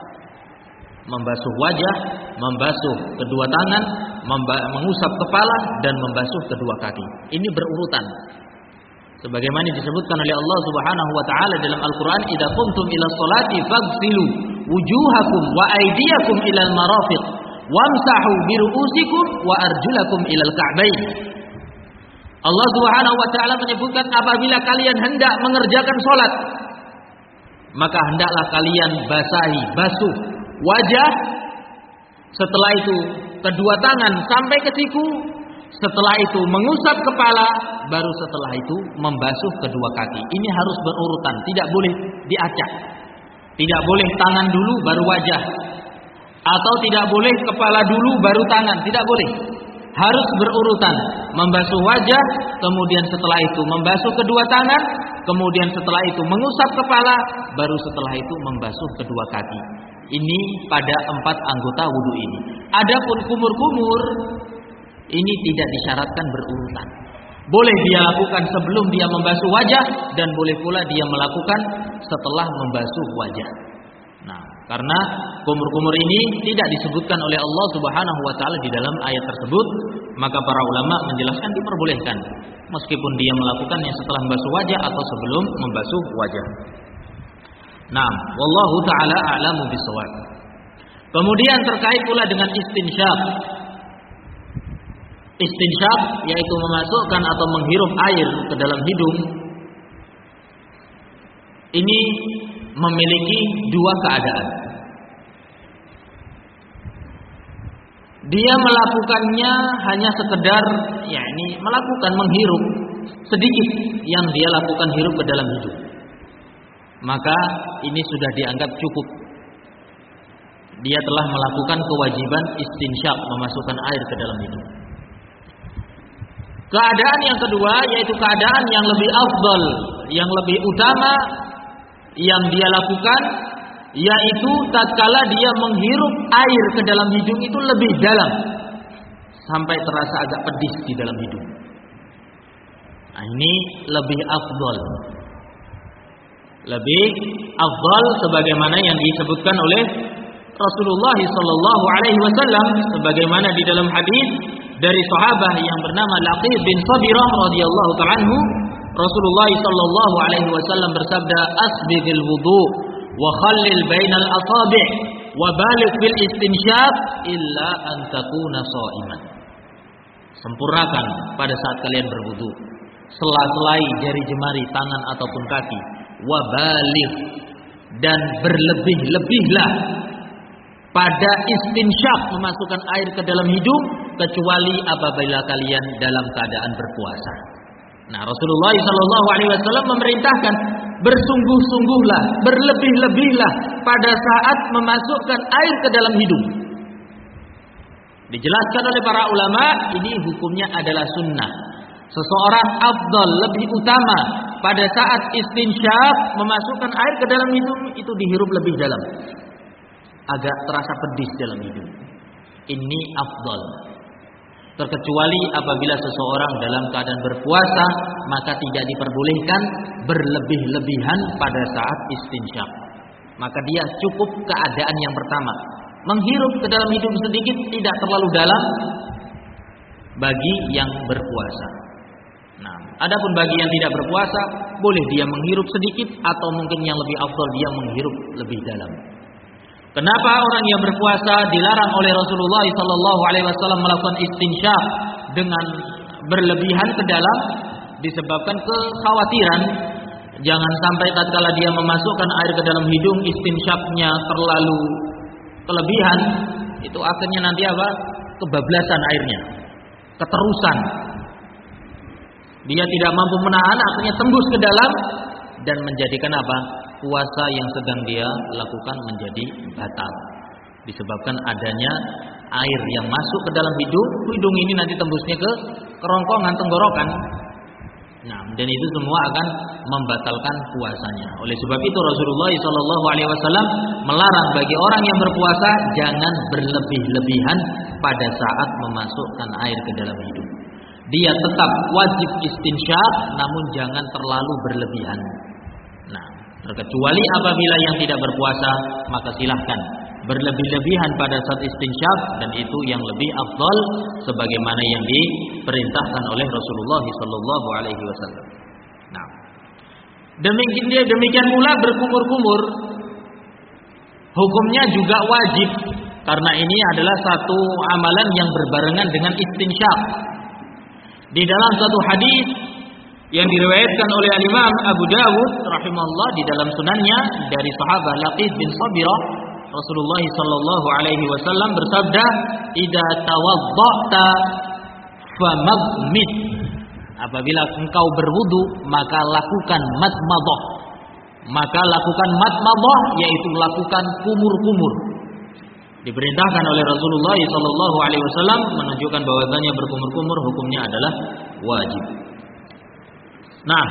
Membasuh wajah, membasuh kedua tangan, mengusap kepala dan membasuh kedua kaki. Ini berurutan. Sebagaimana disebutkan oleh Allah Subhanahu wa taala dalam Al-Qur'an, "Idza qumtum ila sholati faghsilu wujuhakum wa aydiyakum ilal marafiq wamsahu bi ru'usikum wa arjulakum ilal ka'bayn." Allah Subhanahu wa taala menyebutkan apabila kalian hendak mengerjakan salat, maka hendaklah kalian basahi, basuh wajah, setelah itu kedua tangan sampai ke siku, setelah itu mengusap kepala, baru setelah itu membasuh kedua kaki. Ini harus berurutan, tidak boleh diacak. Tidak boleh tangan dulu baru wajah, atau tidak boleh kepala dulu baru tangan, tidak boleh. Harus berurutan, membasuh wajah, kemudian setelah itu membasuh kedua tangan, kemudian setelah itu mengusap kepala, baru setelah itu membasuh kedua kaki. Ini pada empat anggota wudu ini. Adapun kumur-kumur ini tidak disyaratkan berurutan. Boleh dia lakukan sebelum dia membasuh wajah dan boleh pula dia melakukan setelah membasuh wajah. Nah, karena kumur-kumur ini tidak disebutkan oleh Allah Subhanahu wa taala di dalam ayat tersebut, maka para ulama menjelaskan diperbolehkan meskipun dia melakukannya setelah membasuh wajah atau sebelum membasuh wajah. Nah, wallahu taala a'lamu bissawab. Kemudian terkait pula dengan istinsyaq. Istinsyaq yaitu memasukkan atau menghirup air ke dalam hidung. Ini memiliki dua keadaan. Dia melakukannya hanya sekedar yakni melakukan menghirup sedikit yang dia lakukan hirup ke dalam hidung. Maka ini sudah dianggap cukup. Dia telah melakukan kewajiban istinsyaq, memasukkan air ke dalam hidung. Keadaan yang kedua yaitu keadaan yang lebih afdal, yang lebih utama yang dia lakukan, yaitu tatkala dia menghirup air ke dalam hidung itu lebih dalam sampai terasa agak pedis di dalam hidung. Nah, ini lebih afdal. Lebih afdal sebagaimana yang disebutkan oleh Rasulullah sallallahu alaihi wasallam, sebagaimana di dalam hadis dari sahabat yang bernama Laqib bin Sabirah radhiyallahu ta'ala anhu, Rasulullah sallallahu alaihi wasallam bersabda, "Asbighil wudu wa khallil bainal asabi' wa baligh fil istinsyaq illa an takuna sha'iman." Sempurnakan pada saat kalian berwudu, sela-selai jari jemari tangan ataupun kaki, wa baligh, dan berlebih-lebihlah pada istinsyaq, memasukkan air ke dalam hidung, kecuali apabila kalian dalam keadaan berpuasa. Nah, Rasulullah shallallahu alaihi wasallam memerintahkan bersungguh-sungguhlah, berlebih-lebihlah pada saat memasukkan air ke dalam hidung. Dijelaskan oleh para ulama, ini hukumnya adalah sunnah. Seseorang afdal, lebih utama pada saat istinsyaq memasukkan air ke dalam hidung itu dihirup lebih dalam. Agak terasa pedis dalam hidung. Ini afdal. Terkecuali apabila seseorang dalam keadaan berpuasa, maka tidak diperbolehkan berlebih-lebihan pada saat istinsyaq. Maka dia cukup keadaan yang pertama, menghirup ke dalam hidung sedikit, tidak terlalu dalam bagi yang berpuasa. Nah, adapun bagi yang tidak berpuasa, boleh dia menghirup sedikit atau mungkin yang lebih afdal dia menghirup lebih dalam. Kenapa orang yang berpuasa dilarang oleh Rasulullah shallallahu alaihi wasallam melakukan istinsyaq dengan berlebihan ke dalam? Disebabkan kekhawatiran jangan sampai tatkala dia memasukkan air ke dalam hidung istinsyaqnya terlalu kelebihan, itu akhirnya nanti apa? Kebablasan airnya, keterusan. Dia tidak mampu menahan, akhirnya tembus ke dalam dan menjadikan apa? Puasa yang sedang dia lakukan menjadi batal. Disebabkan adanya air yang masuk ke dalam hidung, hidung ini nanti tembusnya ke kerongkongan tenggorokan. Nah, dan itu semua akan membatalkan puasanya. Oleh sebab itu Rasulullah shallallahu alaihi wasallam melarang bagi orang yang berpuasa jangan berlebih-lebihan pada saat memasukkan air ke dalam hidung. Dia tetap wajib istinsyaq, namun jangan terlalu berlebihan. Nah, terkecuali apabila yang tidak berpuasa, maka silahkan berlebih-lebihan pada saat istinsyaq, dan itu yang lebih afdal sebagaimana yang diperintahkan oleh Rasulullah sallallahu alaihi wasallam. Nah, demikian demikian pula berkumur-kumur hukumnya juga wajib karena ini adalah satu amalan yang berbarengan dengan istinsyaq. Di dalam satu hadis yang diriwayatkan oleh Imam Abu Dawud rahimahullah di dalam sunannya dari sahabat Laqid bin Sabirah, Rasulullah sallallahu alaihi wasallam bersabda, "Idza tawadda'ta famagmid." Apabila engkau berwudu, maka lakukan madmadah. Maka lakukan madmadah, yaitu lakukan kumur-kumur. Diperintahkan oleh Rasulullah sallallahu alaihi wasallam menunjukkan bahwasanya berkumur-kumur hukumnya adalah wajib. Nah,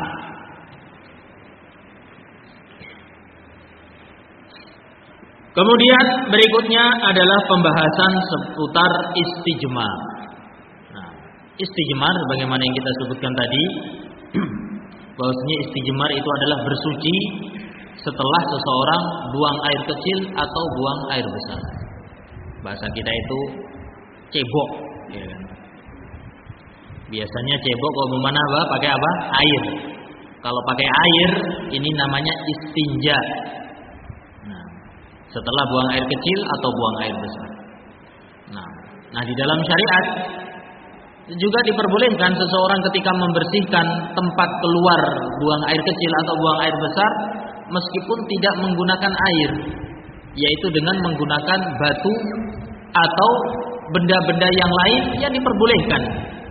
kemudian berikutnya adalah pembahasan seputar istijmar. Nah, istijmar bagaimana yang kita sebutkan tadi, bahwasanya istijmar itu adalah bersuci setelah seseorang buang air kecil atau buang air besar. Bahasa kita itu cebok, ya kan? Biasanya cebok kalau mana apa? Pakai apa? Air. Kalau pakai air, ini namanya istinja. Nah, setelah buang air kecil atau buang air besar. Nah, nah di dalam syariat juga diperbolehkan seseorang ketika membersihkan tempat keluar buang air kecil atau buang air besar, meskipun tidak menggunakan air, yaitu dengan menggunakan batu atau benda-benda yang lain yang diperbolehkan.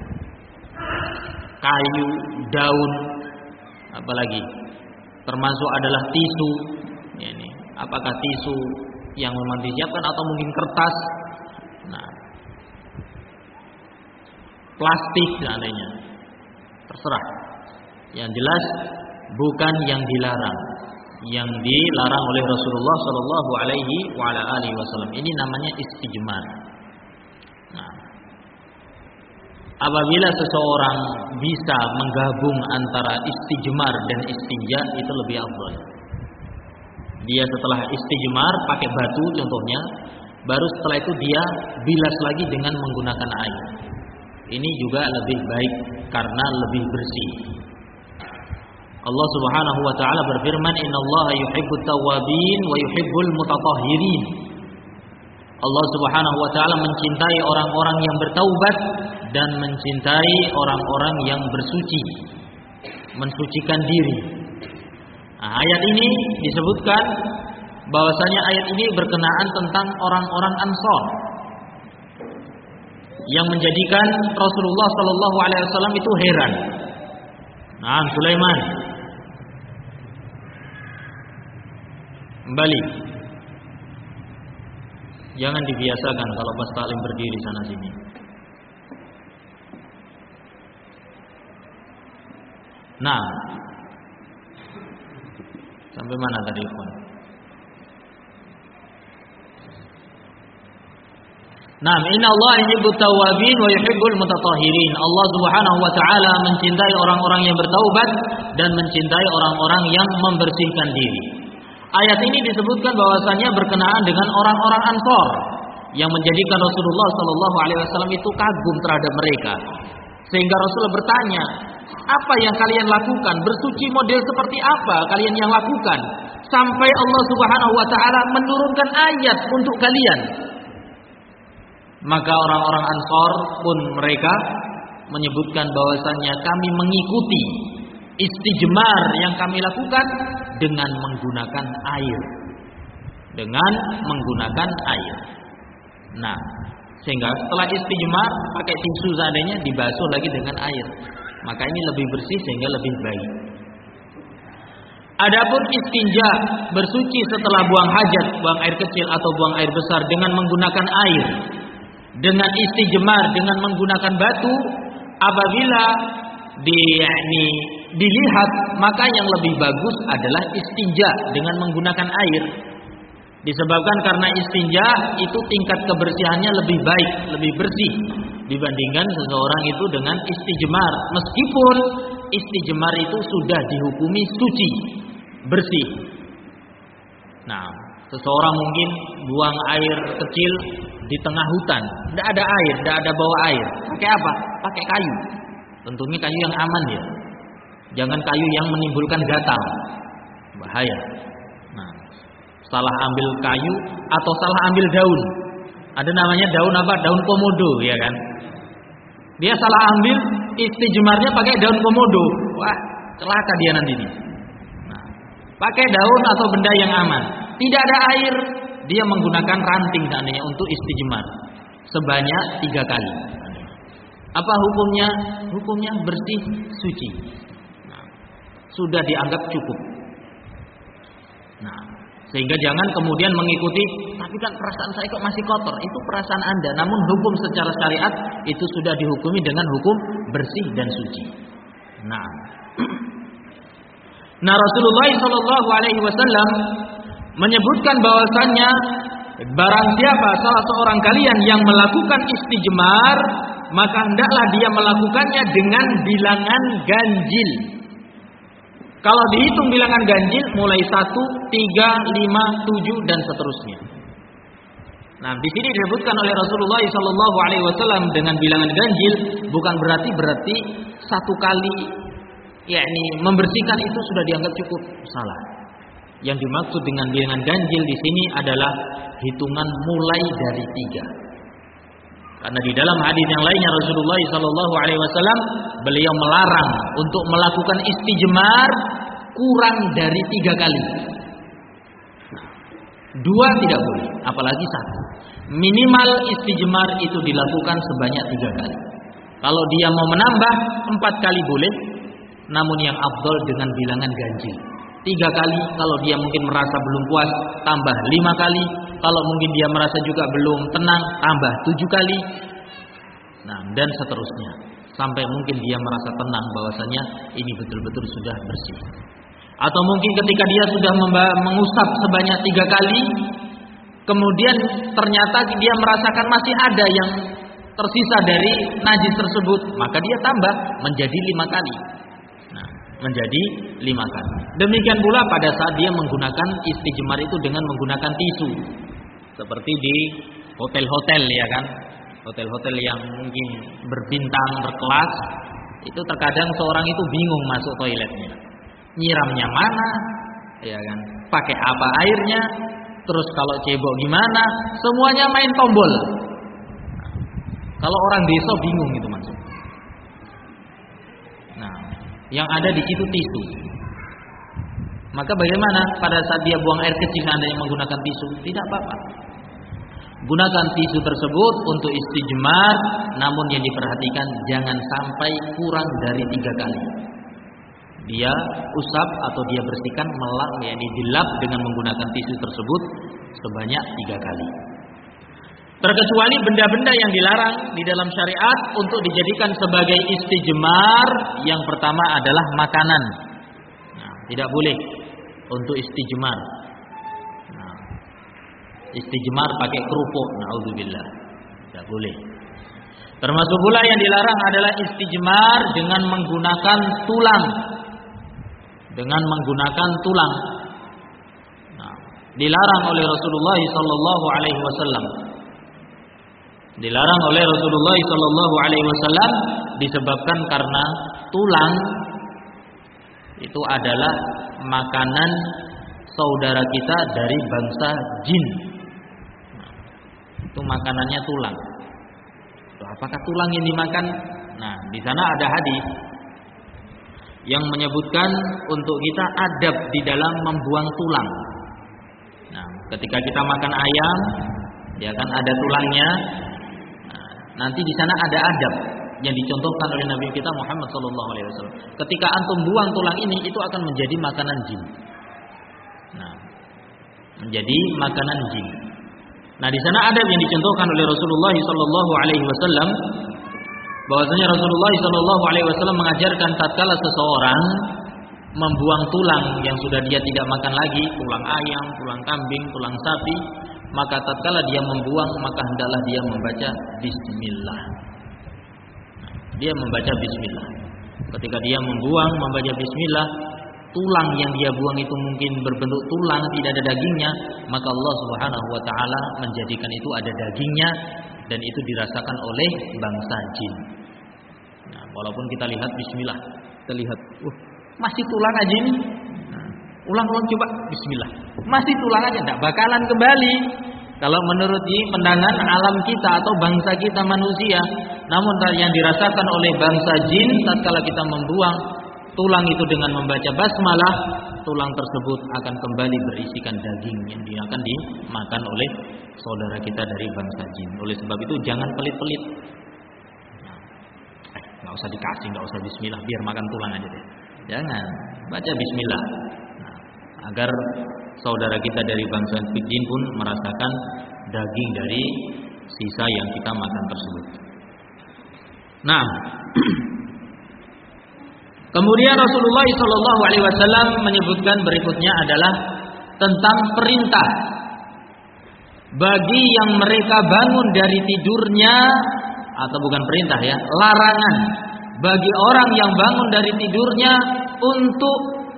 Kayu, daun, apalagi termasuk adalah tisu. Ini, apakah tisu yang memang disiapkan atau mungkin kertas, nah, plastik dan lainnya, terserah. Yang jelas bukan yang dilarang. Yang dilarang oleh Rasulullah Shallallahu Alaihi Wasallam ini namanya istijmar. Nah, apabila seseorang bisa menggabung antara istijmar dan istinja, itu lebih afdal. Dia setelah istijmar pakai batu contohnya, baru setelah itu dia bilas lagi dengan menggunakan air. Ini juga lebih baik karena lebih bersih. Allah Subhanahu wa taala berfirman, "Innallaha yuhibbut tawwabin wa yuhibbul mutatahhirin." Allah Subhanahu wa taala mencintai orang-orang yang bertaubat dan mencintai orang-orang yang bersuci, mensucikan diri. Nah, ayat ini disebutkan bahwasanya ayat ini berkenaan tentang orang-orang Ansor yang menjadikan Rasulullah sallallahu alaihi wasallam itu heran. Nah, Sulaiman. Kembali. Jangan dibiasakan kalau pas taklim berdiri sana sini. Nah, sampai mana tadi, Ikhwan? Nah, inna Allah yuhibbut tawwabin wa yuhibbul mutatahhirin. Allah Subhanahu wa taala mencintai orang-orang yang bertaubat dan mencintai orang-orang yang membersihkan diri. Ayat ini disebutkan bahwasannya berkenaan dengan orang-orang Ansor yang menjadikan Rasulullah sallallahu alaihi wasallam itu kagum terhadap mereka. Sehingga Rasul bertanya, "Apa yang kalian lakukan? Bersuci model seperti apa kalian yang lakukan?" Sampai Allah Subhanahu wa taala menurunkan ayat untuk kalian. Maka orang-orang Ansor pun mereka menyebutkan bahwasannya kami mengikuti istijmar yang kami lakukan dengan menggunakan air. Dengan menggunakan air. Nah, sehingga setelah istijmar pakai tisu seadanya dibasuh lagi dengan air. Maka ini lebih bersih sehingga lebih baik. Adapun istinja, bersuci setelah buang hajat, buang air kecil atau buang air besar dengan menggunakan air. Dengan istijmar dengan menggunakan batu, apabila di yakni dilihat maka yang lebih bagus adalah istinja dengan menggunakan air. Disebabkan karena istinja itu tingkat kebersihannya lebih baik, lebih bersih dibandingkan seseorang itu dengan istijmar. Meskipun istijmar itu sudah dihukumi suci, bersih. Nah, seseorang mungkin buang air kecil di tengah hutan, tidak ada air, tidak ada bawa air. Pakai apa? Pakai kayu. Tentunya kayu yang aman ya. Jangan kayu yang menimbulkan gatal, bahaya. Nah, salah ambil kayu atau salah ambil daun. Ada namanya daun apa? Daun komodo, ya kan? Dia salah ambil istijmarnya pakai daun komodo. Wah, celaka dia nanti nih. Nah, pakai daun atau benda yang aman. Tidak ada air, dia menggunakan ranting seandainya untuk istijmar sebanyak tiga kali. Apa hukumnya? Hukumnya bersih, suci. Nah, sudah dianggap cukup. Nah, sehingga jangan kemudian mengikuti, tapi kan perasaan saya kok masih kotor. Itu perasaan Anda. Namun hukum secara syariat itu sudah dihukumi dengan hukum bersih dan suci. Nah, nah Rasulullah Shallallahu Alaihi Wasallam menyebutkan bahwasannya barang siapa salah seorang kalian yang melakukan istijmar, maka hendaklah dia melakukannya dengan bilangan ganjil. Kalau dihitung bilangan ganjil mulai satu, tiga, lima, tujuh dan seterusnya. Nah, di sini disebutkan oleh Rasulullah Shallallahu Alaihi Wasallam dengan bilangan ganjil bukan berarti berarti satu kali, yakni membersihkan itu sudah dianggap cukup. Salah. Yang dimaksud dengan bilangan ganjil di sini adalah hitungan mulai dari tiga. Karena di dalam hadis yang lainnya Rasulullah Shallallahu Alaihi Wasallam beliau melarang untuk melakukan istijmar kurang dari tiga kali. Dua tidak boleh, apalagi satu. Minimal istijmar itu dilakukan sebanyak tiga kali. Kalau dia mau menambah empat kali boleh, namun yang afdol dengan bilangan ganjil. Tiga kali, kalau dia mungkin merasa belum puas, tambah lima kali. Kalau mungkin dia merasa juga belum tenang, tambah tujuh kali. Nah, dan seterusnya. Sampai mungkin dia merasa tenang bahwasanya ini betul-betul sudah bersih. Atau mungkin ketika dia sudah mengusap sebanyak tiga kali, kemudian ternyata dia merasakan masih ada yang tersisa dari najis tersebut, maka dia tambah menjadi lima kali. menjadi lima kali. Demikian pula pada saat dia menggunakan istijmar itu dengan menggunakan tisu, seperti di hotel-hotel ya kan, hotel-hotel yang mungkin berbintang berkelas, itu terkadang seorang itu bingung masuk toiletnya, nyiramnya mana, ya kan, pakai apa airnya, terus kalau cebok gimana, semuanya main tombol. Kalau orang desa bingung itu masuk. Nah, yang ada di situ tisu. Maka bagaimana pada saat dia buang air kecil seandainya menggunakan tisu? Tidak apa-apa. Gunakan tisu tersebut untuk istijmar, namun yang diperhatikan jangan sampai kurang dari tiga kali. dia usap atau dia bersihkan, melap, yakni dilap dengan menggunakan tisu tersebut sebanyak tiga kali. Terkecuali benda-benda yang dilarang di dalam syariat untuk dijadikan sebagai istijmar, yang pertama adalah makanan. Nah, tidak boleh untuk istijmar. Nah, istijmar pakai kerupuk, naudzubillah, tidak boleh. Termasuk pula yang dilarang adalah istijmar dengan menggunakan tulang. Dengan menggunakan tulang. Nah, dilarang oleh Rasulullah sallallahu alaihi wasallam. Dilarang oleh Rasulullah sallallahu alaihi wasallam disebabkan karena tulang itu adalah makanan saudara kita dari bangsa jin. Nah, itu makanannya tulang. Apakah tulang yang dimakan? Nah, di sana ada hadis yang menyebutkan untuk kita adab di dalam membuang tulang. Nah, ketika kita makan ayam, ya kan ada tulangnya. Nah, nanti di sana ada adab yang dicontohkan oleh Nabi kita Muhammad sallallahu alaihi wasallam. Ketika antum buang tulang ini, itu akan menjadi makanan jin. Nah, menjadi makanan jin. Nah, di sana adab yang dicontohkan oleh Rasulullah sallallahu alaihi wasallam, bahwasanya Rasulullah sallallahu alaihi wasallam mengajarkan tatkala seseorang membuang tulang yang sudah dia tidak makan lagi, tulang ayam, tulang kambing, tulang sapi, maka tatkala dia membuang, maka hendaklah dia membaca bismillah. Dia membaca bismillah. Ketika dia membuang, membaca bismillah, tulang yang dia buang itu mungkin berbentuk tulang, tidak ada dagingnya, maka Allah Subhanahu wa taala menjadikan itu ada dagingnya, dan itu dirasakan oleh bangsa jin. Nah, walaupun kita lihat bismillah, kita lihat, uh, masih tulang aja ini. Nah, ulang-ulang coba bismillah. Masih tulang aja, enggak bakalan kembali. Kalau menurut pandangan alam kita atau bangsa kita manusia, namun yang dirasakan oleh bangsa jin tatkala kita membuang tulang itu dengan membaca basmalah, tulang tersebut akan kembali berisikan daging yang dia akan dimakan oleh saudara kita dari bangsa jin. Oleh sebab itu jangan pelit-pelit. Nah, eh, nggak usah dikasih, nggak usah bismillah, biar makan tulang aja deh. Jangan, baca bismillah. Nah, agar saudara kita dari bangsa jin pun merasakan daging dari sisa yang kita makan tersebut. Nah, kemudian Rasulullah shallallahu alaihi wasallam menyebutkan berikutnya adalah tentang perintah bagi yang mereka bangun dari tidurnya, atau bukan perintah ya, larangan bagi orang yang bangun dari tidurnya untuk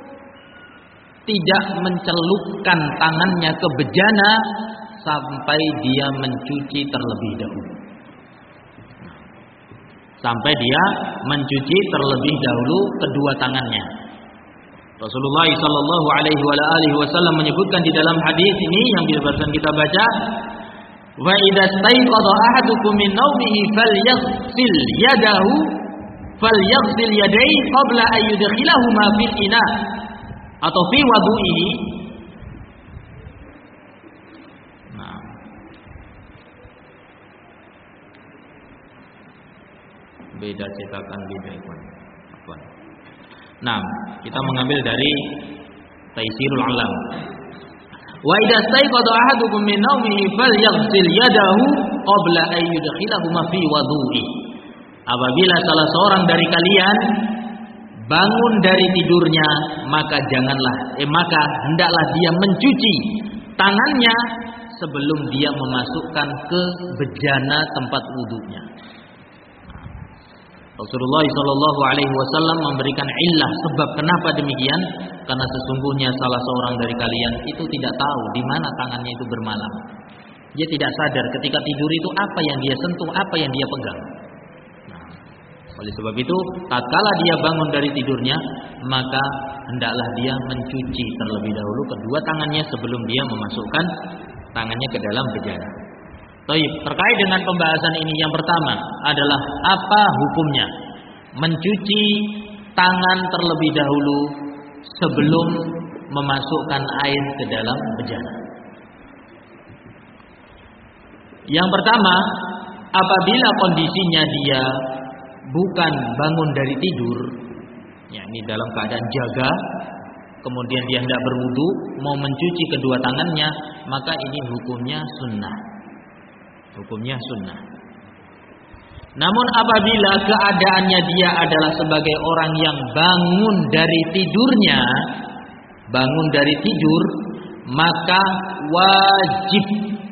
tidak mencelupkan tangannya ke bejana sampai dia mencuci terlebih dahulu. Sampai dia mencuci terlebih dahulu kedua tangannya. Rasulullah sallallahu alaihi wasallam menyebutkan di dalam hadis ini yang barusan kita baca, wa idza staiqadha ahadukum min nawmihi falyaghsil yadahu falyaghsil yadayhi qabla an yudkhilahuma fil ina atau fi wudu'ihi. Nah, beda cetakan beda ikon. Nah, kita mengambil dari Taisirul Alam. Wa idza staiqadha ahadukum min nawmihi falyaghsil yadahu qabla an yudkhilahuma fi wudu'i. Apabila salah seorang dari kalian bangun dari tidurnya, maka janganlah eh maka hendaklah dia mencuci tangannya sebelum dia memasukkan ke bejana tempat wudunya. Rasulullah shallallahu alaihi wasallam memberikan illah sebab kenapa demikian, karena sesungguhnya salah seorang dari kalian itu tidak tahu di mana tangannya itu bermalam. Dia tidak sadar ketika tidur itu apa yang dia sentuh, apa yang dia pegang. Nah, oleh sebab itu, tatkala dia bangun dari tidurnya, maka hendaklah dia mencuci terlebih dahulu kedua tangannya sebelum dia memasukkan tangannya ke dalam bejana. Baik, terkait dengan pembahasan ini, yang pertama adalah apa hukumnya mencuci tangan terlebih dahulu sebelum memasukkan air ke dalam bejana. Yang pertama, apabila kondisinya dia bukan bangun dari tidur, Ya, ini dalam keadaan jaga, kemudian dia hendak berwudu, mau mencuci kedua tangannya, maka ini hukumnya sunnah. Hukumnya sunnah. Namun apabila keadaannya dia adalah sebagai orang yang bangun dari tidurnya, bangun dari tidur, maka wajib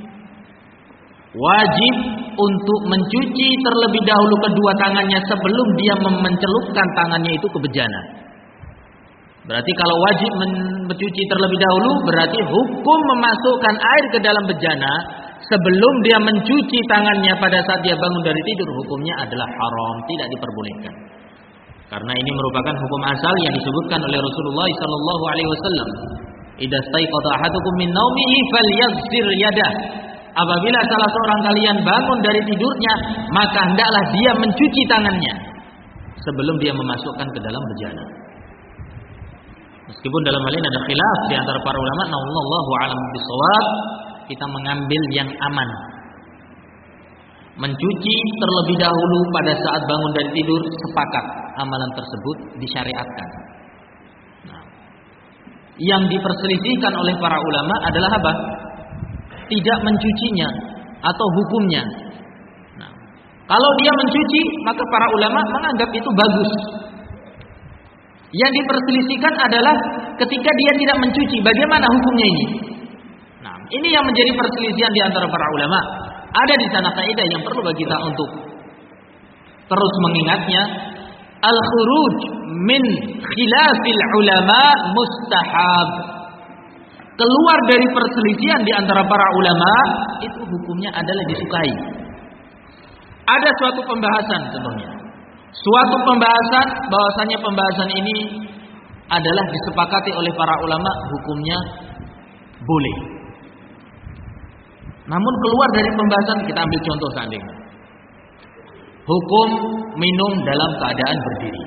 wajib untuk mencuci terlebih dahulu kedua tangannya sebelum dia mencelupkan tangannya itu ke bejana. Berarti kalau wajib mencuci terlebih dahulu, berarti hukum memasukkan air ke dalam bejana sebelum dia mencuci tangannya pada saat dia bangun dari tidur, hukumnya adalah haram, tidak diperbolehkan. Karena ini merupakan hukum asal yang disebutkan oleh Rasulullah sallallahu alaihi wasallam. Idza staiqadha ahadukum min naumihi falyaghsir yadah. Apabila salah seorang kalian bangun dari tidurnya, maka hendaklah dia mencuci tangannya sebelum dia memasukkan ke dalam bejana. Meskipun dalam hal ini ada khilaf di antara para ulama, wallahu a'lam bishawab, kita mengambil yang aman. Mencuci terlebih dahulu pada saat bangun dari tidur, sepakat amalan tersebut disyariatkan. Nah, yang diperselisihkan oleh para ulama adalah apa? Tidak mencucinya atau hukumnya. Nah, kalau dia mencuci, maka para ulama menganggap itu bagus. Yang diperselisihkan adalah ketika dia tidak mencuci, bagaimana hukumnya ini? Nah, ini yang menjadi perselisihan di antara para ulama. Ada di sana kaidah yang perlu bagi kita untuk terus mengingatnya. Al-khuruj min khilafil ulama mustahab. Keluar dari perselisihan di antara para ulama itu hukumnya adalah disukai. Ada suatu pembahasan sebelumnya. Suatu pembahasan bahwasanya pembahasan ini adalah disepakati oleh para ulama, hukumnya boleh. Namun keluar dari pembahasan, kita ambil contoh seandainya. Hukum minum dalam keadaan berdiri.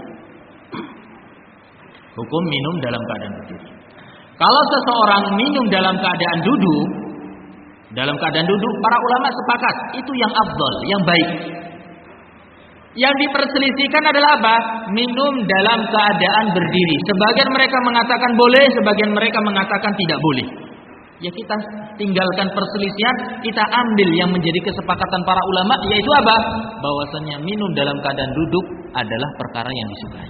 Hukum minum dalam keadaan berdiri. Kalau seseorang minum dalam keadaan duduk, dalam keadaan duduk, para ulama sepakat itu yang afdal, yang baik. Yang diperselisihkan adalah apa? Minum dalam keadaan berdiri. Sebagian mereka mengatakan boleh, sebagian mereka mengatakan tidak boleh. Ya kita tinggalkan perselisihan, kita ambil yang menjadi kesepakatan para ulama, yaitu apa? Bahwasanya minum dalam keadaan duduk adalah perkara yang disukai.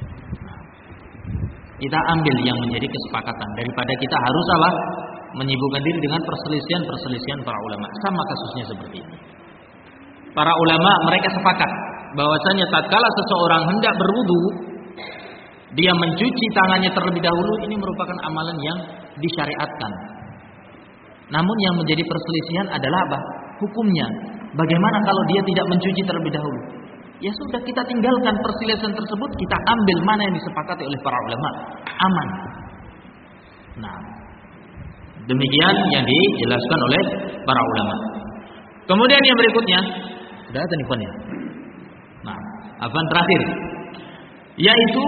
Kita ambil yang menjadi kesepakatan daripada kita harus apa? Menyibukkan diri dengan perselisihan-perselisihan para ulama. Sama kasusnya seperti ini. Para ulama mereka sepakat bahwasanya tatkala seseorang hendak berwudu, dia mencuci tangannya terlebih dahulu, ini merupakan amalan yang disyariatkan. Namun yang menjadi perselisihan adalah apa? Hukumnya. Bagaimana kalau dia tidak mencuci terlebih dahulu? Ya sudah, kita tinggalkan perselisihan tersebut, kita ambil mana yang disepakati oleh para ulama, aman. Nah, demikian yang dijelaskan oleh para ulama. Kemudian yang berikutnya, sudah ada teleponnya. Nah, apa terakhir? Yaitu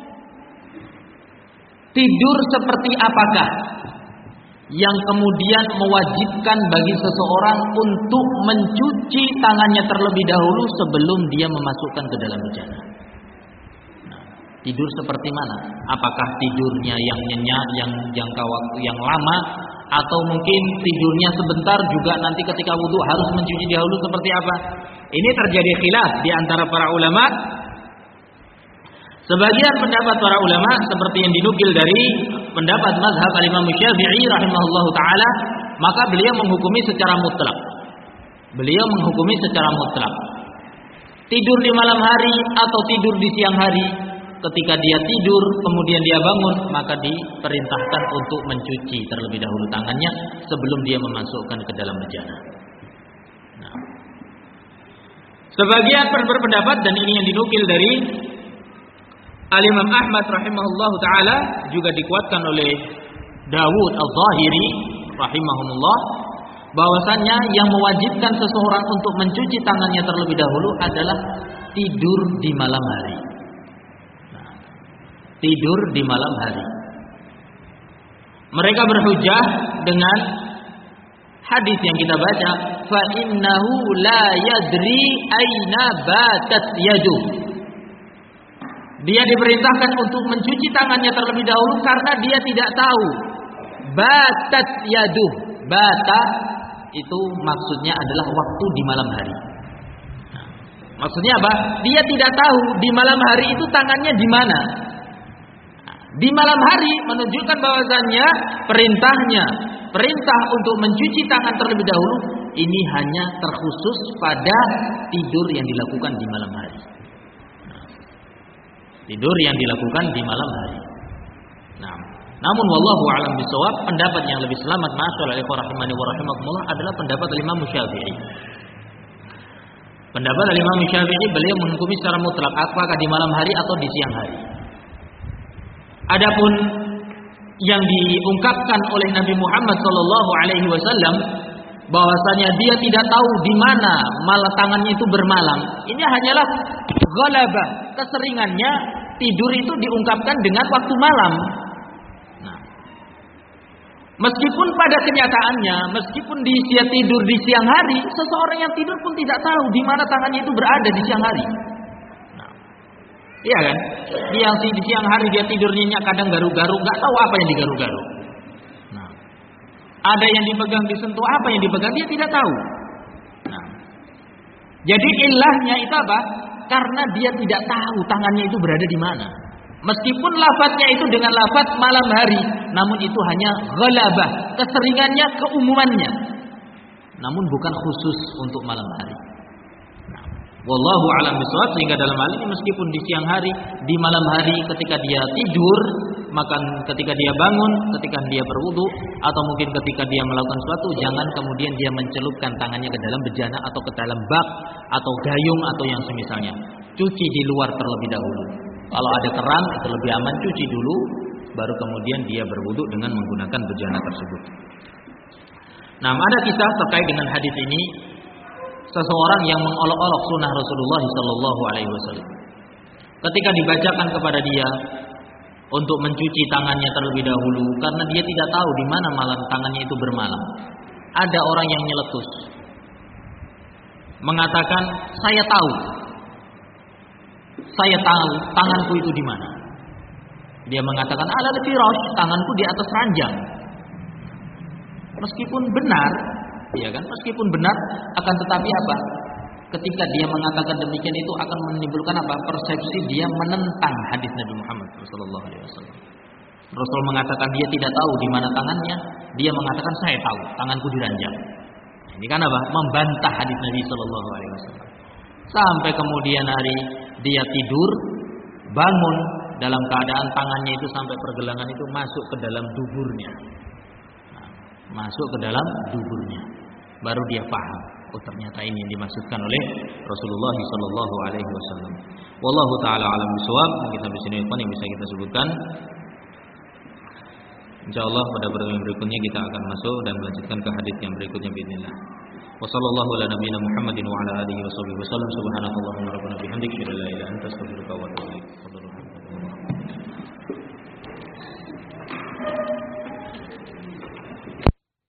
tidur seperti apakah yang kemudian mewajibkan bagi seseorang untuk mencuci tangannya terlebih dahulu sebelum dia memasukkan ke dalam bejana. Nah, tidur seperti mana? Apakah tidurnya yang nyenyak, yang jangka waktu yang lama, atau mungkin tidurnya sebentar juga nanti ketika wudu harus mencuci dahulu, seperti apa? Ini terjadi khilaf di antara para ulama. Sebagian pendapat para ulama seperti yang dinukil dari pendapat mazhab al-Imam Syafi'i rahimahullahu taala, maka beliau menghukumi secara mutlak. Beliau menghukumi secara mutlak. Tidur di malam hari atau tidur di siang hari, ketika dia tidur kemudian dia bangun, maka diperintahkan untuk mencuci terlebih dahulu tangannya sebelum dia memasukkan ke dalam bejana. Nah, sebagian berpendapat, dan ini yang dinukil dari Al-Imam Ahmad rahimahullahu taala, juga dikuatkan oleh Dawud Al-Zahiri rahimahumullah, bahwasannya yang mewajibkan seseorang untuk mencuci tangannya terlebih dahulu adalah tidur di malam hari. Nah, tidur di malam hari. Mereka berhujjah dengan hadis yang kita baca, fa innahu la yadri aina batat yaduh. Dia diperintahkan untuk mencuci tangannya terlebih dahulu karena dia tidak tahu. Batat yaduh. Bata itu maksudnya adalah waktu di malam hari. Nah, maksudnya apa? Dia tidak tahu di malam hari itu tangannya di mana. Nah, di malam hari menunjukkan bahwasannya perintahnya, perintah untuk mencuci tangan terlebih dahulu ini hanya terkhusus pada tidur yang dilakukan di malam hari. Nah, tidur yang dilakukan di malam hari. Nah, namun wallahu a'lam bishawab, pendapat yang lebih selamat ma'asyiral ikhwah rahimani wa rahimakumullah adalah pendapat Imam Syafi'i. Pendapat Imam Syafi'i, beliau menghukumi secara mutlak apakah di malam hari atau di siang hari. Adapun yang diungkapkan oleh Nabi Muhammad sallallahu alaihi wasallam bahwasanya dia tidak tahu di mana malah tangannya itu bermalam, ini hanyalah ghalabah, keseringannya tidur itu diungkapkan dengan waktu malam. Meskipun pada kenyataannya, meskipun dia tidur di siang hari, seseorang yang tidur pun tidak tahu di mana tangannya itu berada di siang hari. Nah, iya kan? Dia yang di siang hari dia tidurnya kadang garu-garu, nggak tahu apa yang digaru-garu. Nah, ada yang dipegang disentuh, apa yang dipegang dia tidak tahu. Nah, jadi ilahnya itu apa? Karena dia tidak tahu tangannya itu berada di mana. Meskipun lafadznya itu dengan lafadz malam hari, namun itu hanya ghalabah, keseringannya, keumumannya. Namun bukan khusus untuk malam hari. Nah, wallahu a'lam bishawab, sehingga dalam hal ini meskipun di siang hari, di malam hari ketika dia tidur, maka ketika dia bangun, ketika dia berwudu, atau mungkin ketika dia melakukan sesuatu, jangan kemudian dia mencelupkan tangannya ke dalam bejana atau ke dalam bak atau gayung atau yang semisalnya. Cuci di luar terlebih dahulu. Kalau ada keran itu lebih aman, cuci dulu, baru kemudian dia berwudu dengan menggunakan bejana tersebut. Nah, ada kisah terkait dengan hadis ini, seseorang yang mengolok-olok sunnah Rasulullah Sallallahu Alaihi Wasallam. Ketika dibacakan kepada dia untuk mencuci tangannya terlebih dahulu, karena dia tidak tahu di mana malam tangannya itu bermalam. Ada orang yang nyeletus, mengatakan, saya tahu. Saya tahu tanganku itu di mana. Dia mengatakan ala firash, tanganku di atas ranjang. Meskipun benar, ya kan? Meskipun benar, akan tetapi apa? Ketika dia mengatakan demikian itu akan menimbulkan apa? Persepsi dia menentang hadis Nabi Muhammad sallallahu alaihi wasallam. Rasul mengatakan dia tidak tahu di mana tangannya, dia mengatakan saya tahu, tanganku di ranjang. Ini kan apa? Membantah hadis Nabi sallallahu alaihi wasallam. Sampai kemudian hari dia tidur, bangun dalam keadaan tangannya itu sampai pergelangan itu masuk ke dalam duburnya. Nah, masuk ke dalam duburnya. Baru dia paham, oh ternyata ini yang dimaksudkan oleh Rasulullah sallallahu alaihi wasallam. Wallahu taala alam bisawab. Kita di sini yang bisa kita sebutkan. Insyaallah pada pertemuan berikutnya kita akan masuk dan melanjutkan ke hadis yang berikutnya bismillah. Wassallallahu ala nabiyina Muhammadin wa ala alihi washabihi wasallam. Subhanakallahumma rabbana bihamdika, la ilaha illa anta, astaghfiruka wa atubu ilaik.